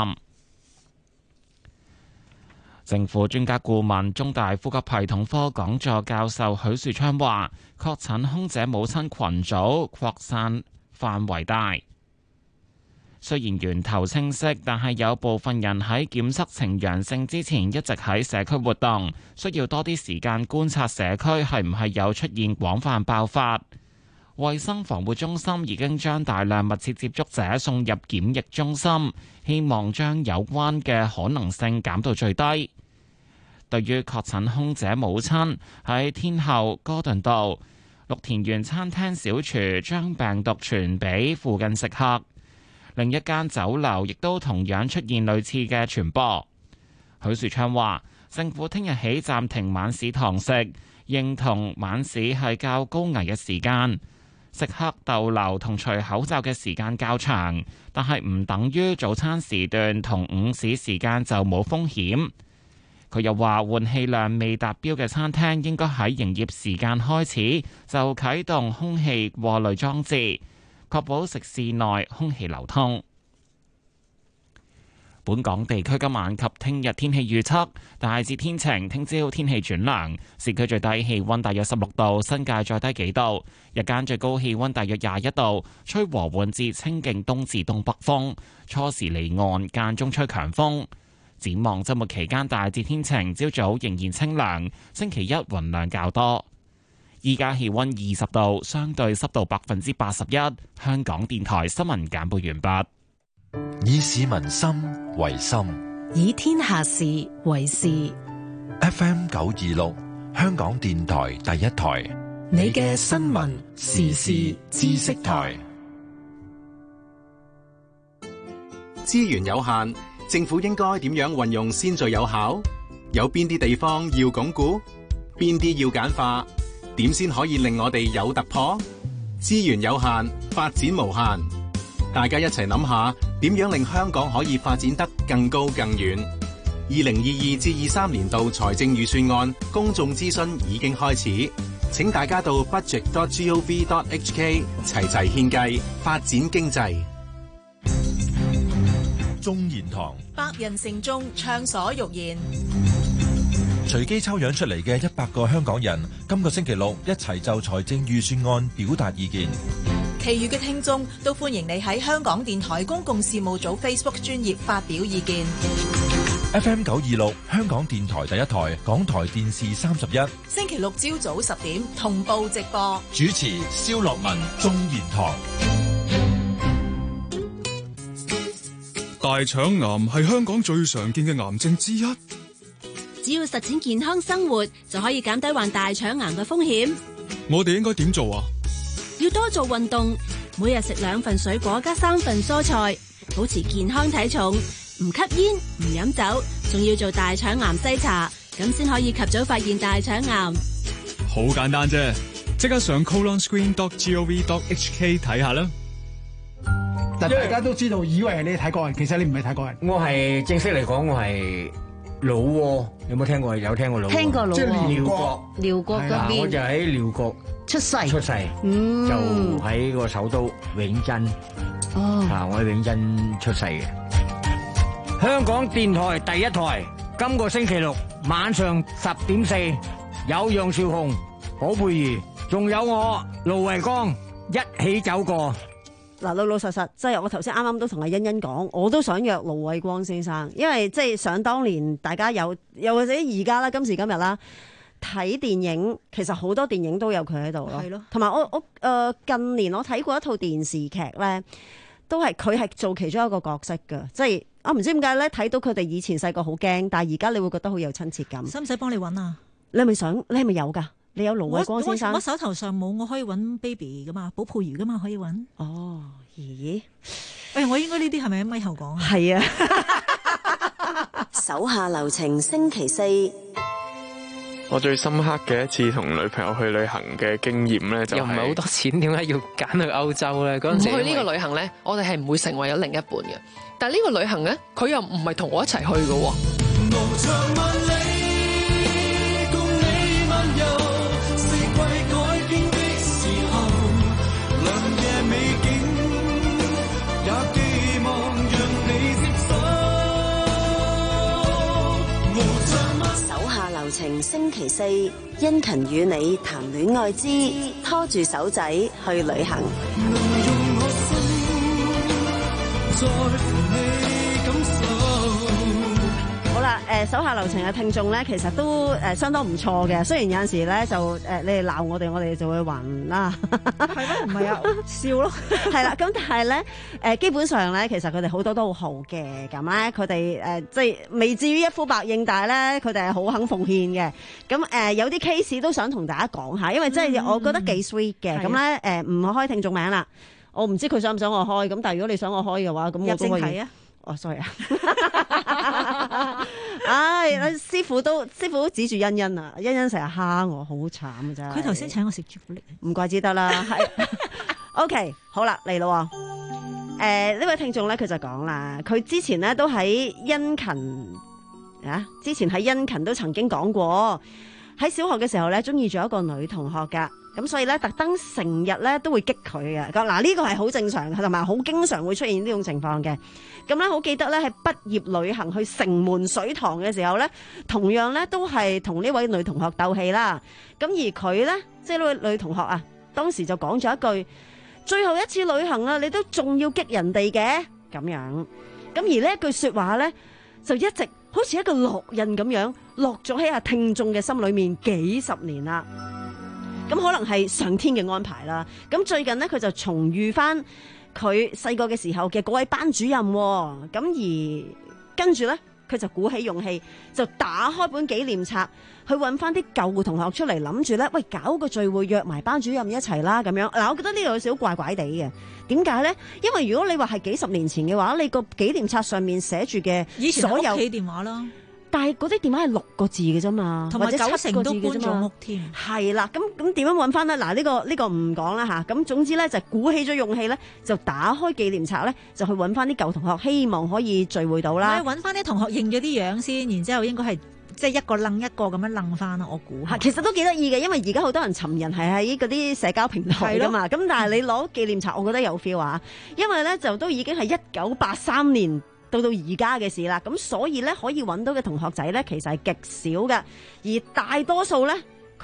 政府專家顧問、中大呼吸系統科講座教授許樹昌話，確診空姐母親群組擴散範圍大，雖然源頭清晰，但係有部分人喺檢測呈陽性之前一直喺社區活動，需要多啲時間觀察社區係唔係有出現廣泛爆發。衛生防護中心已經將大量密切接觸者送入檢疫中心，希望將有關嘅可能性減到最低。對於確診空姐母親喺天后哥頓道綠田園餐廳小廚將病毒傳俾附近食客，另一間酒樓亦都同樣出現類似嘅傳播。許樹昌話，政府聽日起暫停晚市堂食，認同晚市係較高危嘅時間，食客逗留同除口罩嘅時間較長，但係唔等於早餐時段同午市時間就冇風險。佢又話，換氣量未達標嘅餐廳應該喺營業時間開始就啟動空氣過濾裝置，確保食肆內空氣流通。本港地區今晚及聽日天氣預測，大致天晴，聽朝天氣轉涼，市區最低氣溫大約十六度，新界再低幾度，日間最高氣溫大約廿一度，吹和緩至清勁東至東北風，初時離岸，間中吹強風。展望周末期間大致天晴，朝早仍然清涼，星期一雲量較多。依家氣溫二十度，相對濕度百分之八十一。香港電台新聞簡報完畢。
以市民心為心，
以天下事為事。
F M 九二六，香港電台第一台，
你嘅新聞時事知識台。
資源有限，政府應該點樣運用先最有效？有邊啲地方要鞏固？邊啲要簡化？點先可以令我哋有突破？資源有限，發展無限。大家一齊諗下，點樣令香港可以發展得更高更遠？二零二二至二三年度財政預算案公眾諮詢已經開始，請大家到 budget dot gov dot hk 齊齊獻計，發展經濟。
中研堂
百人盛眾，暢所欲言。
隨機抽樣出嚟嘅一百個香港人，今個星期六一齊就財政預算案表達意見。
其餘嘅聽眾都歡迎你喺香港電台公共事務組 Facebook 專頁發表意見。
F M 九二六香港電台第一台，港台電視三十一，
星期六朝早十點同步直播。
主持蕭樂文、鍾賢堂。
大腸癌係香港最常見嘅癌症之一。
只要實踐健康生活，就可以減低患大腸癌嘅風險。
我哋應該點做啊？
要多做運動，每日食兩份水果加三份蔬菜，保持健康體重，唔吸煙唔飲酒，仲要做大腸癌篩查，咁先可以及早發現大腸癌。
好簡單啫，即刻上 colon screen dot gov dot h k 睇下啦。
但大家都知道，以為係你係泰國人，其實你唔係泰國人。
我係正式嚟講，我係老撾，有冇聽過？有聽過老撾？
聽過老撾，
即係寮國。
寮國嗰邊，
我就喺寮國
出世，
出世，
嗯，
就喺個首都永珍。
哦，
啊，我喺永珍出世嘅。香港電台第一台，今個星期六晚上十點四，有楊少紅、寶貝兒，仲有我盧維剛一起走過。
嗱，老老實實，即係我頭先啱啱都同阿欣欣講，我都想約盧偉光先生，因為即係想當年大家有，又或者而家啦，今時今日啦，睇電影其實好多電影都有佢喺度咯。係咯，同埋我我誒、呃、近年我睇過一套電視劇咧，都係佢係做其中一個角色㗎，即係我唔知點解咧，睇到佢哋以前細個好驚，但係而家你會覺得好有親切感。
使唔使幫你揾啊？
你係咪想？你係咪有㗎？你有盧偉光先生？
我，我，我手頭上冇，我可以揾 baby 噶嘛，寶佩如噶嘛，可以揾。
哦，咦？
誒，我應該呢啲係咪喺咪後講啊？
係啊。
手下留情，星期四。
我最深刻嘅一次同女朋友去旅行嘅經驗咧，就係
又唔係好多錢，點解要揀去歐洲咧？嗰陣時
去呢個旅行咧，我哋係唔會成為咗另一半嘅。但係呢個旅行咧，佢又唔係同我一齊去嘅喎。
無長萬里，共你漫遊，四季改變的時候，良夜美景，也寄望讓你接受。無長萬
手下留情，星期四，殷勤與你談戀愛之拖住手仔去旅行。
好啦，誒、呃、手下留情嘅聽眾咧，其實都誒、呃、相當唔錯嘅。雖然有陣時咧就誒、呃、你哋鬧我哋，我哋就會還啦。
係咩？唔係啊，笑咯。
係啦，咁但係咧誒基本上咧，其實佢哋好多都好好嘅。咁咧佢哋誒即係未至於一呼百應，但係咧佢哋係好肯奉獻嘅。咁誒、呃、有啲 case 都想同大家講下，因為真係我覺得幾 sweet 嘅。咁咧誒唔開聽眾名啦。我唔知佢想唔想我開，咁但係如果你想我開嘅話，咁我都可以。入正題啊！哦 ，sorry 啊！唉，師傅都師傅都指住欣欣啊，欣欣成日蝦我，好慘啊真係。
佢頭先請我食朱古力，
唔怪之得啦。係，OK，好啦，嚟咯。誒、呃，呢位聽眾咧，佢就講啦，佢之前咧都喺殷勤啊，之前喺殷勤都曾經講過，喺小學嘅時候咧，中意咗一個女同學噶。咁所以咧，特登成日咧都會激佢嘅。咁嗱，呢個係好正常嘅，同埋好經常會出現呢種情況嘅。咁咧，好記得咧，喺畢業旅行去城門水塘嘅時候咧，同樣咧都係同呢位女同學鬥氣啦。咁而佢咧，即係呢位女同學啊，當時就講咗一句：最後一次旅行啊，你都仲要激人哋嘅咁樣。咁而呢一句説話咧，就一直好似一個烙印咁樣，落咗喺阿聽眾嘅心裏面幾十年啦。咁可能係上天嘅安排啦。咁最近呢，佢就重遇翻佢細個嘅時候嘅嗰位班主任。咁而跟住呢，佢就鼓起勇氣，就打開本紀念冊去揾翻啲舊同學出嚟，諗住呢：「喂，搞個聚會約埋班主任一齊啦。」咁樣嗱，我覺得呢度有少少怪怪地嘅。點解呢？因為如果你話係幾十年前嘅話，你個紀念冊上面寫住嘅
以前
所有
屋企電話啦。
但係嗰啲電話係六個字嘅啫嘛，
同埋九成都搬咗屋添。
係啦，咁咁點樣揾翻咧？嗱，呢個呢個唔講啦吓。咁總之咧就鼓起咗勇氣咧，就打開紀念冊咧，就去揾翻啲舊同學，希望可以聚會到啦。
揾翻啲同學認咗啲樣先，然之後應該係即係一個楞一個咁樣楞翻啦。我估
其實都幾得意嘅，因為而家好多人尋人係喺嗰啲社交平台噶嘛。咁但係你攞紀念冊，我覺得有 feel 啊，因為咧就都已經係一九八三年。到到而家嘅事啦，咁所以咧可以揾到嘅同學仔咧，其實係極少嘅，而大多數咧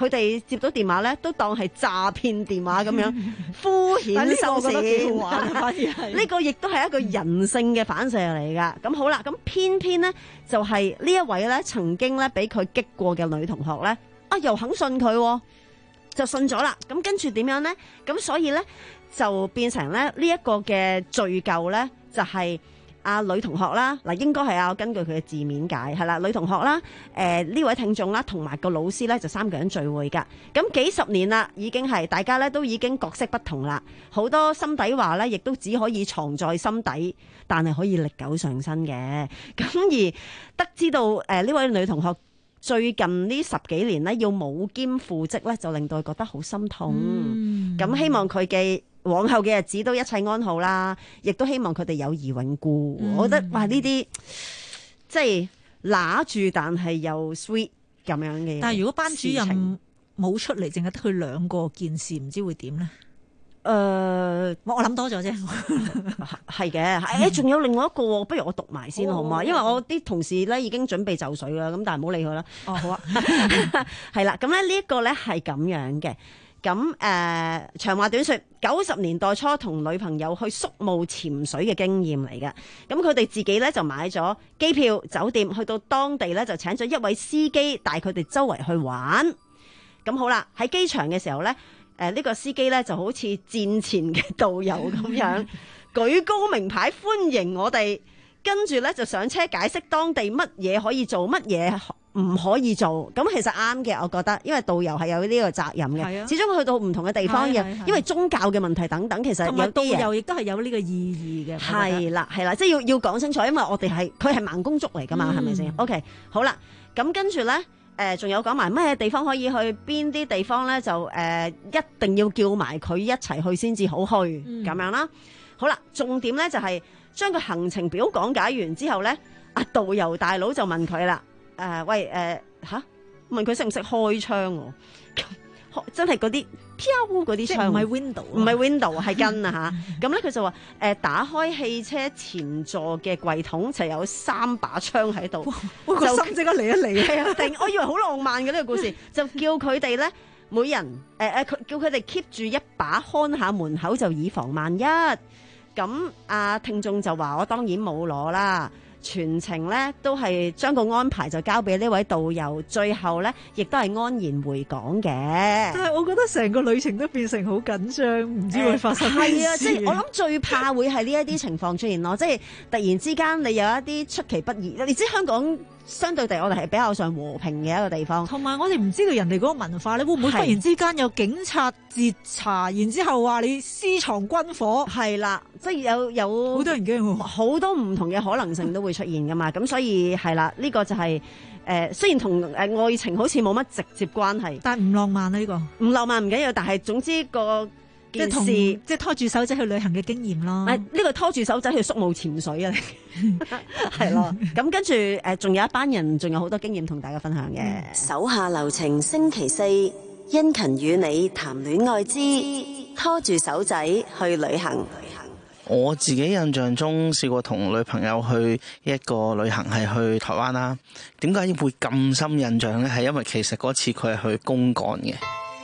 佢哋接到電話咧，都當係詐騙電話咁樣敷衍收線。呢個亦都係一個人性嘅反射嚟噶。咁好啦，咁偏偏咧就係呢一位咧曾經咧俾佢激過嘅女同學咧，啊又肯信佢，就信咗啦。咁跟住點樣咧？咁所以咧就變成咧呢一個嘅罪疚咧，就係、是。啊女同學啦，嗱應該係啊，根據佢嘅字面解係啦，女同學啦，誒、呃、呢位聽眾啦，同埋個老師咧就三個人聚會㗎。咁幾十年啦，已經係大家咧都已經角色不同啦，好多心底話咧，亦都只可以藏在心底，但係可以歷久常新嘅。咁而得知到誒呢、呃、位女同學最近呢十幾年咧要冇兼父職咧，就令到佢覺得好心痛。咁、嗯、希望佢嘅往後嘅日子都一切安好啦，亦都希望佢哋友誼永固。嗯、我覺得哇，呢啲即係揦住但係又 sweet 咁樣嘅。
但係如果班主任冇出嚟，淨係得佢兩個件事，唔知會點咧？誒、呃，我我諗多咗啫。係嘅，誒，仲有另外一個，不如我讀埋先、哦、好嘛？因為我啲同事咧已經準備就緒啦，咁但係唔好理佢啦。哦，好啊。係啦，咁咧呢一個咧係咁樣嘅。咁誒、呃、長話短說，九十年代初同女朋友去宿務潛水嘅經驗嚟嘅。咁佢哋自己咧就買咗機票、酒店，去到當地咧就請咗一位司機帶佢哋周圍去玩。咁好啦，喺機場嘅時候咧，誒、呃、呢、呢個司機咧就好似戰前嘅導遊咁樣，舉高名牌歡迎我哋，跟住咧就上車解釋當地乜嘢可以做，乜嘢唔可以做。咁其實啱嘅，我覺得，因為導遊係有呢個責任嘅。始終佢去到唔同嘅地方嘅，因為宗教嘅問題等等，其實有啲嘢導遊亦都係有呢個意義嘅。係啦，係啦，即係要要講清楚，因為我哋係佢係盲公竹嚟噶嘛，係咪先？OK， 好啦，咁跟住咧，誒、呃，仲有講埋咩地方可以去，邊啲地方咧就誒、呃、一定要叫埋佢一齊去先至好去，咁、嗯、樣啦。好啦，重點咧就係、是、將個行程表講解完之後咧，阿導遊大佬就問佢啦。誒、呃、喂誒嚇、呃，問佢識唔識開窗喎？真係嗰啲飄嗰啲窗，唔係 window，唔係 window 係跟啊嚇。咁咧佢就話誒、呃、打開汽車前座嘅櫃桶就有三把槍喺度，我個心即刻嚟一嚟係啊！定我以為好浪漫嘅呢、呢個故事，就叫佢哋咧每人誒誒佢叫佢哋 keep 住一把看下門口，就以防萬一。咁阿、啊、聽眾就話：我當然冇攞啦。全程咧都係將個安排就交俾呢位導遊，最後咧亦都係安然回港嘅。但係我覺得成個旅程都變成好緊張，唔知會發生咩事。係、呃、啊，即係我諗最怕會係呢一啲情況出現咯，即係突然之間你有一啲出其不意。你知香港相對地我哋係比較上和平嘅一個地方，同埋我哋唔知道人哋嗰個文化，你會唔會忽然之間有警察截查，然之後話你私藏軍火？係啦，即係有有好多人驚，好多唔同嘅可能性都會出現噶嘛。咁所以係啦，呢、這個就係、是、誒、呃，雖然同誒愛情好似冇乜直接關係，但係唔浪漫啊呢、這個，唔浪漫唔緊要，但係總之個。即係同即係拖住手仔去旅行嘅經驗咯。呢、這個拖住手仔去宿務潛水啊，係咯。咁跟住誒，仲有一班人，仲有好多經驗同大家分享嘅。
手下留情，星期四，殷勤與你談戀愛之拖住手仔去旅行。
我自己印象中試過同女朋友去一個旅行，係去台灣啦。點解會咁深印象呢？係因為其實嗰次佢係去公幹嘅。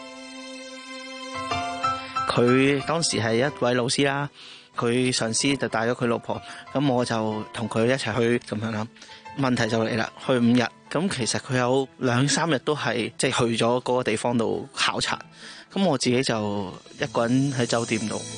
佢當時係一位老師啦，佢上司就帶咗佢老婆，咁我就同佢一齊去咁樣啦。問題就嚟啦，去五日，咁其實佢有兩三日都係即係去咗嗰個地方度考察，咁我自己就一個人喺酒店度。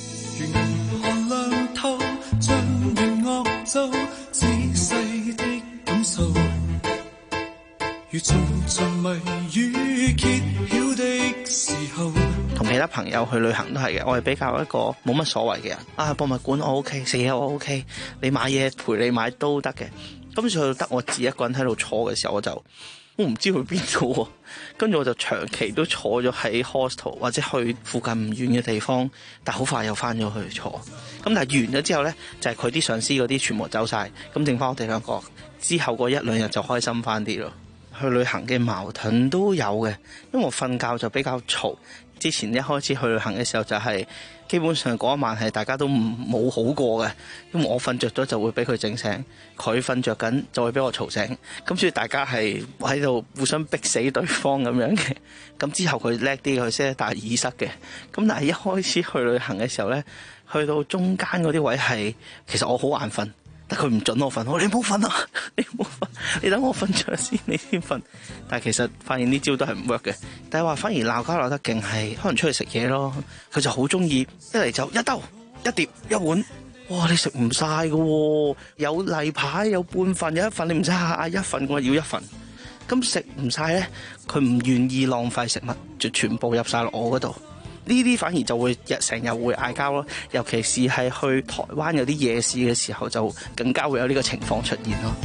同其他朋友去旅行都係嘅，我係比較一個冇乜所謂嘅人啊。博物館我 OK， 食嘢我 OK， 你買嘢陪你買都得嘅。咁所以得我自己一個人喺度坐嘅時候，我就我唔知去邊度，跟住我就長期都坐咗喺 hostel 或者去附近唔遠嘅地方，但好快又翻咗去坐。咁但係完咗之後呢，就係佢啲上司嗰啲全部走晒，咁剩翻我哋兩個。之後嗰一兩日就開心翻啲咯。去旅行嘅矛盾都有嘅，因為我瞓覺就比較嘈。之前一開始去旅行嘅時候就係基本上嗰一晚係大家都唔冇好過嘅，因為我瞓着咗就會俾佢整醒，佢瞓着緊就會俾我嘈醒，咁所以大家係喺度互相逼死對方咁樣嘅。咁之後佢叻啲，佢識得戴耳塞嘅。咁但係一開始去旅行嘅時候呢，去到中間嗰啲位係，其實我好眼瞓。但佢唔準我瞓，我話你唔好瞓啊！你唔好瞓，你等我瞓着先，你先瞓。但係其實發現呢招都係唔 work 嘅。但係話反而鬧交鬧得勁係，可能出去食嘢咯。佢就好中意一嚟就一兜一碟一碗，哇！你食唔晒㗎喎，有例牌有半份有一份，你唔使下嗌一份，我要一份。咁食唔晒咧，佢唔願意浪費食物，就全部入晒落我嗰度。呢啲反而就會日成日會嗌交咯，尤其是係去台灣有啲夜市嘅時候，就更加會有呢個情況出現咯。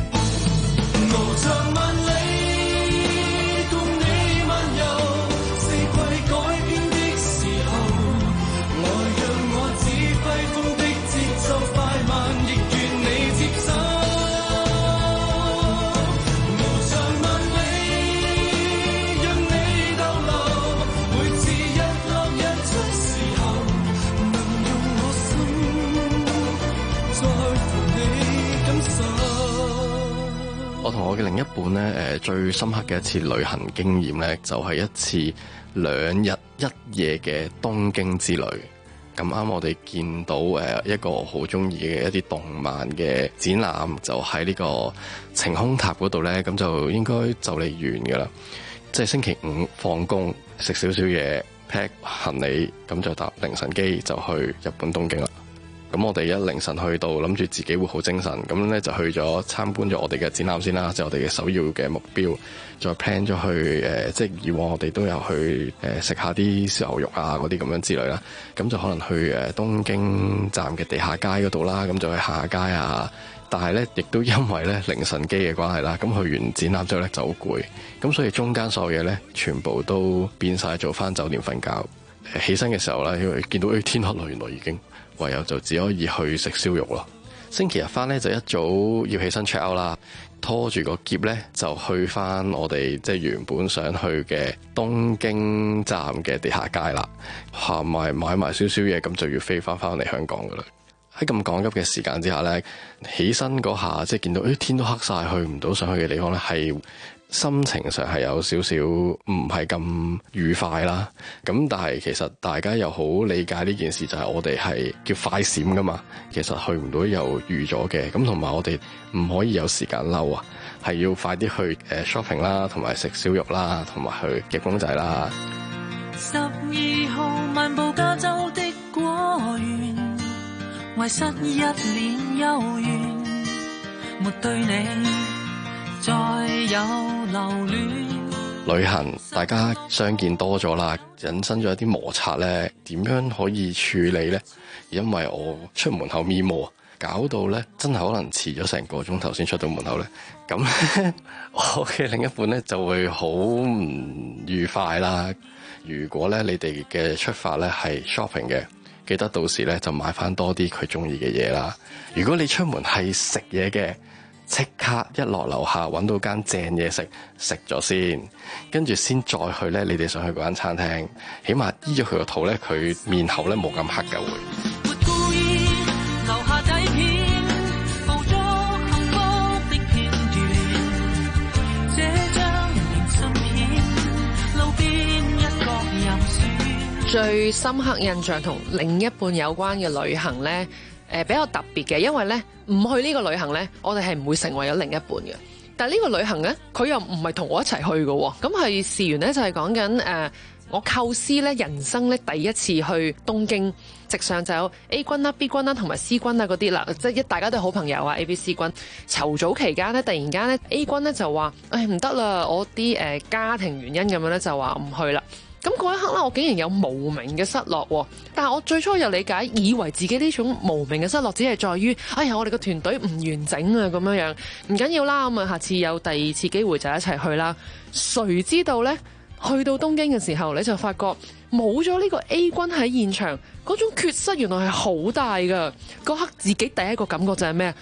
我同我嘅另一半咧，誒最深刻嘅一次旅行經驗咧，就係一次兩日一夜嘅東京之旅。咁啱我哋見到誒一個好中意嘅一啲動漫嘅展覽，就喺呢個晴空塔嗰度咧，咁就應該就嚟完㗎啦。即係星期五放工，食少少嘢，pack 行李，咁就搭凌晨機就去日本東京啦。咁我哋一凌晨去到，諗住自己會好精神，咁咧就去咗參觀咗我哋嘅展覽先啦，即係我哋嘅首要嘅目標。再 plan 咗去誒、呃，即係以往我哋都有去誒食、呃、下啲燒牛肉啊嗰啲咁樣之類啦。咁就可能去誒東京站嘅地下街嗰度啦，咁就去行下街啊。但係咧，亦都因為咧凌晨機嘅關係啦，咁去完展覽之後咧就好攰，咁所以中間所有嘢咧全部都變晒做翻酒店瞓覺。呃、起身嘅時候咧，因為見到誒、哎、天黑啦，原來已經。唯有就只可以去食燒肉咯。星期日翻咧就一早要起身 check out 啦，拖住個篋咧就去翻我哋即係原本想去嘅東京站嘅地下街啦，行埋買埋少少嘢，咁就要飛翻翻嚟香港噶啦。喺咁趕急嘅時間之下咧，起身嗰下即係見到誒、哎、天都黑晒，去唔到想去嘅地方咧，係心情上係有少少唔係咁愉快啦。咁但係其實大家又好理解呢件事，就係我哋係叫快閃噶嘛。其實去唔到又預咗嘅，咁同埋我哋唔可以有時間嬲啊，係要快啲去誒 shopping 啦，同埋食燒肉啦，同埋去夾公仔啦。
十二號漫步加州的果園，遺失一年幽怨，沒對你再有留戀。
旅行大家相見多咗啦，引申咗一啲摩擦咧，點樣可以處理咧？因為我出門口咪摩，搞到咧真係可能遲咗成個鐘頭先出到門口咧。咁我嘅另一半咧就會好唔愉快啦。如果咧你哋嘅出發咧係 shopping 嘅，記得到時咧就買翻多啲佢中意嘅嘢啦。如果你出門係食嘢嘅，即刻一落樓下揾到間正嘢食，食咗先，跟住先再去咧你哋想去嗰間餐廳，起碼醫咗佢個肚咧，佢面口咧冇咁黑嘅會。
最深刻印象同另一半有關嘅旅行呢，誒、呃、比較特別嘅，因為呢唔去呢個旅行呢，我哋係唔會成為咗另一半嘅。但係呢個旅行呢，佢又唔係同我一齊去嘅，咁係事緣呢，就係講緊誒我構思呢人生呢第一次去東京，直上就有 A 君啦、B 君啦同埋 C 君啦嗰啲啦，即係一大家都係好朋友啊 A、B、C 君。籌組期間呢，突然間呢 A 君呢就話：誒唔得啦，我啲誒、呃、家庭原因咁樣呢，就話唔去啦。咁嗰一刻咧，我竟然有無名嘅失落喎。但係我最初有理解，以為自己呢種無名嘅失落只係在於，哎呀，我哋個團隊唔完整啊咁樣樣，唔緊要啦，咁啊，下次有第二次機會就一齊去啦。誰知道呢？去到東京嘅時候，你就發覺冇咗呢個 A 君喺現場，嗰種缺失原來係好大噶。嗰刻自己第一個感覺就係咩？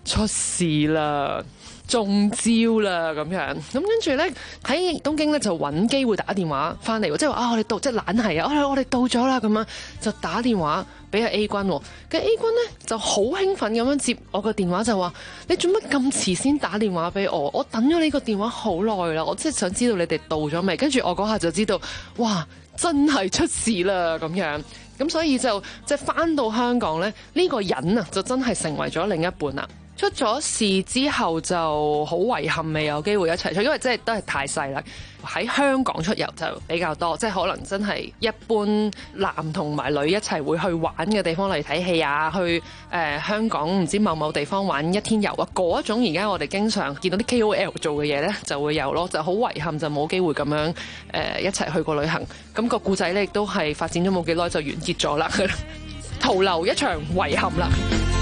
出事啦，中招啦咁樣。咁跟住咧喺東京咧就揾機會打電話翻嚟，即係話啊我哋到，即係懶係啊，我我哋到咗啦咁樣，就打電話俾阿 A 君。嘅 A 君咧就好興奮咁樣接我個電話，就話你做乜咁遲先打電話俾我？我等咗你個電話好耐啦，我即係想知道你哋到咗未？跟住我嗰下就知道，哇！真係出事啦咁樣。咁所以就即係翻到香港咧，呢個人啊就真係成為咗另一半啦。出咗事之後就好遺憾未有機會一齊出，因為即係都係太細啦。喺香港出遊就比較多，即係可能真係一般男同埋女一齊會去玩嘅地方，例如睇戲啊，去誒、呃、香港唔知某某地方玩一天遊啊，嗰一種而家我哋經常見到啲 K O L 做嘅嘢呢，就會有咯，就好遺憾就冇機會咁樣誒、呃、一齊去過旅行。咁、個故仔呢亦都係發展咗冇幾耐就完結咗啦，徒留一場遺憾啦。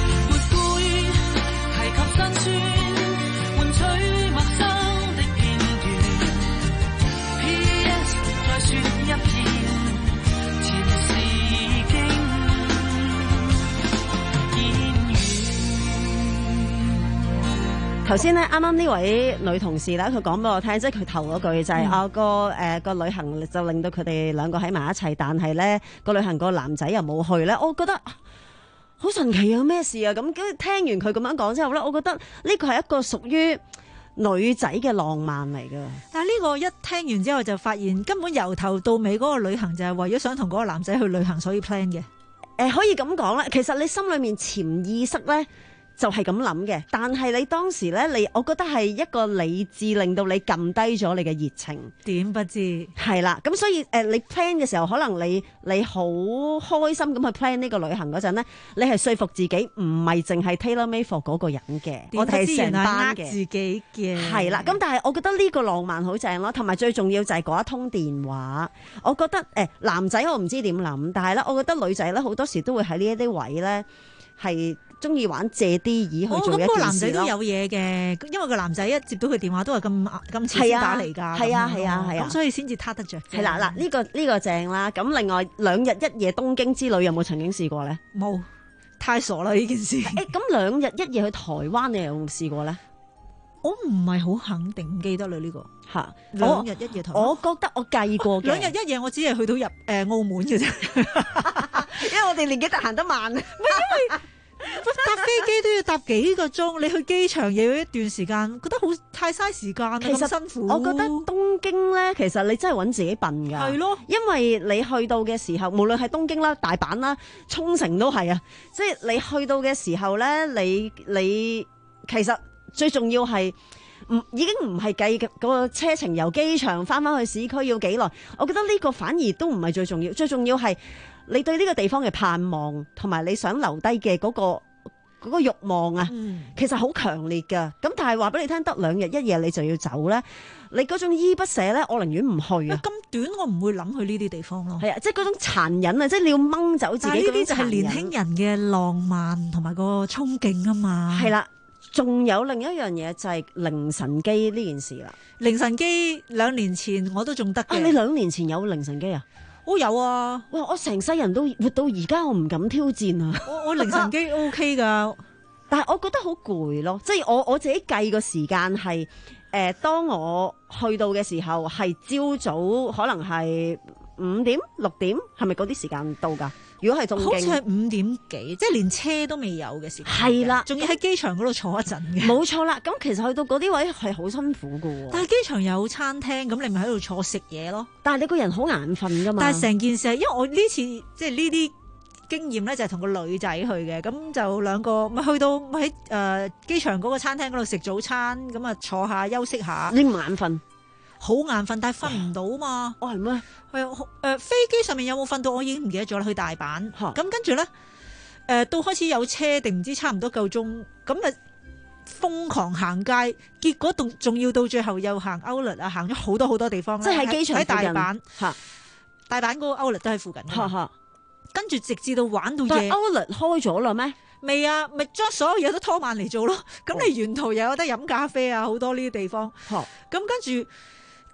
頭先咧，啱啱呢位女同事咧，佢講俾我聽，即係佢頭嗰句就係、是嗯、啊個誒、呃、個旅行就令到佢哋兩個喺埋一齊，但係咧個旅行個男仔又冇去咧，我覺得好神奇啊！咩事啊？咁跟住聽完佢咁樣講之後咧，我覺得呢個係一個屬於女仔嘅浪漫嚟㗎。
但係呢個一聽完之後就發現，根本由頭到尾嗰個旅行就係為咗想同嗰個男仔去旅行，所以 plan 嘅。誒、
呃，可以咁講啦。其實你心裏面潛意識咧，就係咁諗嘅，但係你當時咧，你我覺得係一個理智令到你撳低咗你嘅熱情，
點不知
係啦。咁所以誒、呃，你 plan 嘅時候，可能你你好開心咁去 plan 呢個旅行嗰陣咧，你係說服自己唔係淨係 tailor made for 嗰個人嘅，我哋係成班嘅，
自己嘅
係啦。咁但係我覺得呢個浪漫好正咯，同埋最重要就係嗰一通電話。我覺得誒、呃、男仔我唔知點諗，但係咧，我覺得女仔咧好多時都會喺呢一啲位咧係。中意玩借啲意去做一件事咯。咁、哦、個男仔都有嘢嘅，因為個男仔一接到佢電話都係咁咁遲先打嚟㗎。係啊係啊係啊，咁所以先至撻得着。係啦嗱，呢、呢個呢、呢個正啦。咁另外兩日一夜東京之旅有冇曾經試過咧？
冇，太傻啦呢件事。誒
咁兩日一夜去台灣你有冇試過咧？
我唔係好肯定，唔記得啦呢、呢個嚇。兩日一夜台灣，
我覺得我計過嘅。
兩日一夜我只係去到入誒、呃、澳門嘅啫，
因為我哋年紀得行得慢。唔係因為。
搭飛機都要搭幾個鐘，你去機場又要一段時間，覺得好太嘥時間，其實辛苦。
我覺得東京咧，其實你真係揾自己笨噶。
係咯，
因為你去到嘅時候，無論係東京啦、大阪啦、沖繩都係啊，即係你去到嘅時候咧，你你其實最重要係唔已經唔係計嗰個車程由機場翻返去市區要幾耐，我覺得呢個反而都唔係最重要，最重要係。你對呢個地方嘅盼望，同埋你想留低嘅嗰個嗰個慾望啊，嗯、其實好強烈噶。咁但係話俾你聽，得兩日一夜你就要走咧，你嗰種依不捨咧，我寧願唔去啊。咁
短我唔會諗去呢啲地方咯。
係啊，即係嗰種殘忍啊，即係你要掹走自己嗰種殘忍。呢啲就係年輕人
嘅浪漫同埋個憧憬啊嘛。
係啦，仲有另一樣嘢就係凌晨機呢件事啦。
凌晨機兩年前我都仲得嘅。
啊，你兩年前有凌晨機啊？
我、哦、有啊！
哇！我成世人都活到而家，我唔敢挑戰啊！
我我凌晨機 OK 噶，
但係我覺得好攰咯。即係我我自己計個時間係誒，當我去到嘅時候係朝早，可能係五點六點，係咪嗰啲時間到㗎？如果係東京，
好似係五點幾，即係連車都未有嘅時間。
係啦，
仲要喺機場嗰度坐一陣嘅。
冇錯啦，咁其實去到嗰啲位係好辛苦㗎喎。
但係機場有餐廳，咁你咪喺度坐食嘢咯。
但係你個人好眼瞓㗎嘛。
但係成件事係因為我呢次即係呢啲經驗咧，就係同個女仔去嘅，咁就兩個咪去到咪喺誒機場嗰個餐廳嗰度食早餐，咁啊坐下休息下。
你唔眼瞓？
好眼瞓，但係瞓唔到嘛。
哦，係咩？
係啊，誒飛機上面有冇瞓到？我已經唔記得咗啦。去大阪，咁跟住咧，誒到開始有車定唔知差唔多夠鐘，咁啊瘋狂行街，結果仲仲要到最後又行 Outlet 啊，行咗好多好多地方啦。
即係喺機場
喺大阪
嚇，
大阪嗰個 Outlet 都喺附近。
嚇嚇，
跟住直至到玩到夜。
但係 Outlet 開咗啦咩？
未啊，咪將所有嘢都拖慢嚟做咯。咁你沿途又有得飲咖啡啊，好多呢啲地方。咁跟住。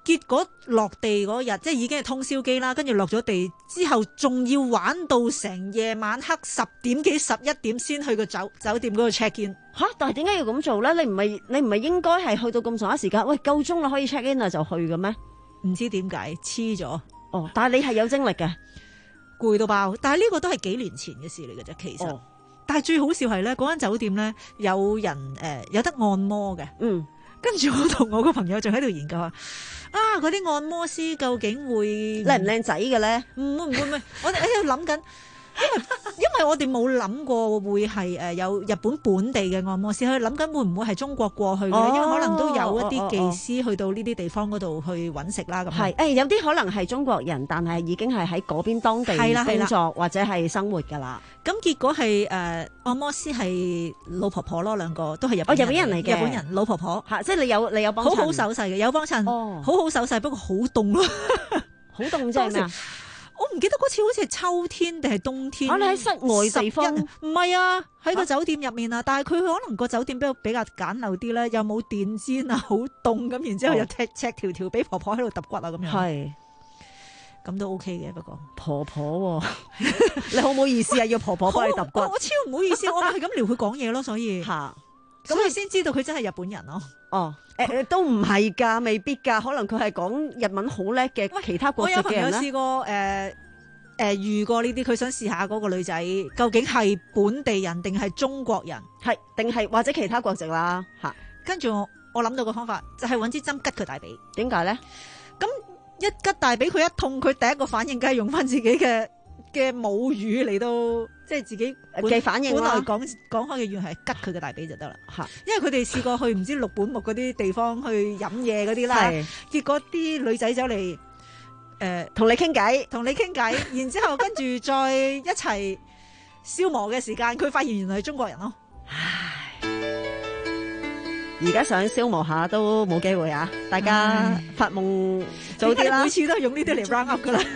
結果落地嗰日，即係已經係通宵機啦，跟住落咗地之後，仲要玩到成夜晚黑十點幾十一點先去個酒酒店嗰度 check in。
吓，但係點解要咁做咧？你唔係你唔係應該係去到咁長一時間，喂夠鐘啦可以 check in 啦就去嘅咩？
唔知點解黐咗。
哦，但係你係有精力嘅，
攰到爆。但係呢個都係幾年前嘅事嚟嘅啫，其實。哦、但係最好笑係咧，嗰間酒店咧有人誒、呃、有得按摩嘅。
嗯。
跟住我同我個朋友仲喺度研究啊，啊嗰啲按摩師究竟會
靚唔靚仔嘅咧？
唔會唔會唔會，我哋喺度諗緊。因為因為我哋冇諗過會係誒有日本本地嘅按摩師，去諗緊會唔會係中國過去嘅、哦、因為可能都有一啲技師去到呢啲地方嗰度去揾食啦咁。係
誒有啲可能係中國人，但係已經係喺嗰邊當地工作或者係生活㗎啦。
咁結果係誒、呃、按摩師係老婆婆咯，兩個都係日本人。
哦，日本人嚟嘅，
日本人老婆婆
嚇，即係你有你有幫襯，
好好手勢嘅，有幫襯，
哦、好
好手勢，不過好凍咯，
好凍啫咩？
我唔記得嗰次好似係秋天定係冬天。啊，
你喺室外地方？
唔係啊，喺個酒店入面啊。但係佢可能個酒店比較比較簡陋啲咧，又冇電氈啊，好凍咁，然之後又赤赤條條俾婆婆喺度揼骨啊咁樣。係，咁都 OK 嘅。不過
婆婆，你好唔好意思啊？要婆婆幫你揼骨？
我超唔好意思，我係咁撩佢講嘢咯，所以嚇。咁你先知道佢真係日本人咯。
哦，誒、欸、都唔係㗎，未必㗎，可能佢係講日文好叻嘅其他國籍嘅人。
我有朋友試過誒誒、呃呃、遇過呢啲，佢想試下嗰個女仔究竟係本地人定係中國人，
係定係或者其他國籍啦嚇。
跟住我我諗到個方法就係揾支針吉佢大髀。
點解咧？
咁一吉大髀佢一痛，佢第一個反應梗係用翻自己嘅嘅母語嚟到。即係自己
嘅反應啦。
本來講講開嘅語係吉佢嘅大髀就得啦。嚇，因為佢哋試過去唔知六本木嗰啲地方去飲嘢嗰啲啦，結果啲女仔走嚟誒
同你傾偈，
同你傾偈，然之後跟住再一齊消磨嘅時間，佢發現原來係中國人咯。
唉，而家想消磨下都冇機會啊！大家發夢早啲啦。
每次都係用呢啲嚟 round up 噶啦。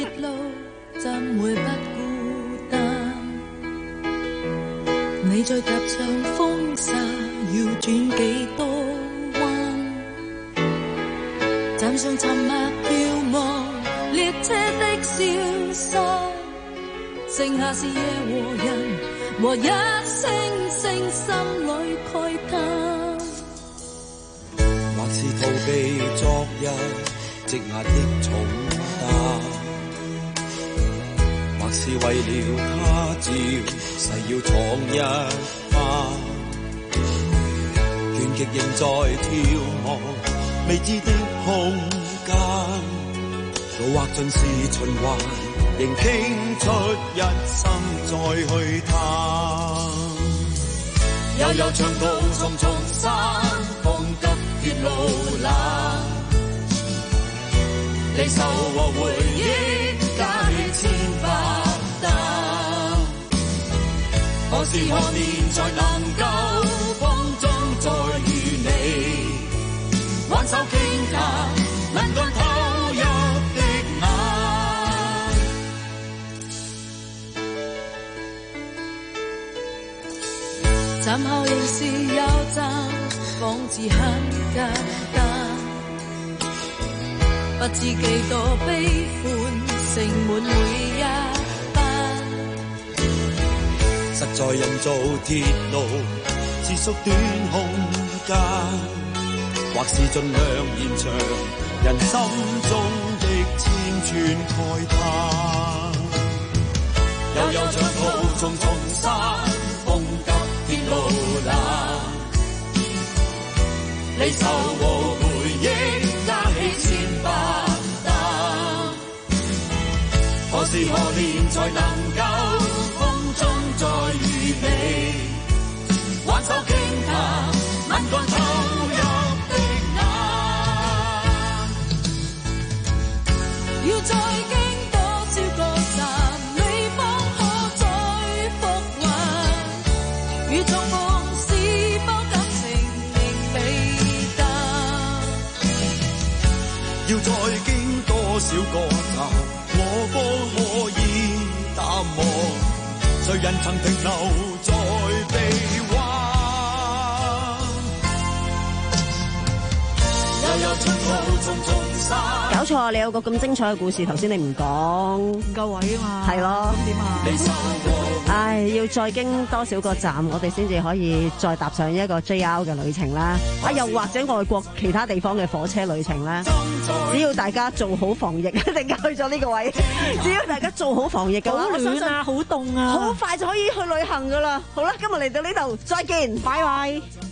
你再踏上風沙，要轉幾多彎？站上沉默遙望列車的消失，剩下是夜和人和一聲聲心裏慨嘆。
或是逃避昨日積壓的重擔，或是為了他朝誓要闖一番，倦極仍在眺望未知的空間，路或盡是循環，仍傾出一生再去探。悠悠長途重重山風急鐵路欄，離愁和回憶加起千百擔，何時何年才能夠風中再遇你，挽手傾談能夠投入的眼，
站後仍是有站，仿似很簡單，不知幾多悲歡盛滿每一班，
實在人造鐵路是縮短空間，或是盡量延長人心中的千串慨嘆。悠悠長途重重山，風急鐵路欄，離愁和回憶加起千百擔，何時何年才能夠風中再遇你，挽手傾談能夠投入的眼，
要再經多少個站，你方可再復還，如重逢是否感情仍未淡，
要再經多少個站，我方可以淡忘，誰人曾停留在臂彎，悠悠長途重重
搞錯啊！你有個咁精彩嘅故事，頭先你唔講，
唔夠位啊嘛。
係咯，
咁點啊？
唉，要再經多少個站，我哋先至可以再踏上一個 J R 嘅旅程啦。啊，又或者外國其他地方嘅火車旅程啦。只要大家做好防疫，一定去咗呢個位。只要大家做好防疫嘅話，
好暖啊，好凍啊，
好快就可以去旅行噶啦。好啦，今日嚟到呢度，再見，拜拜。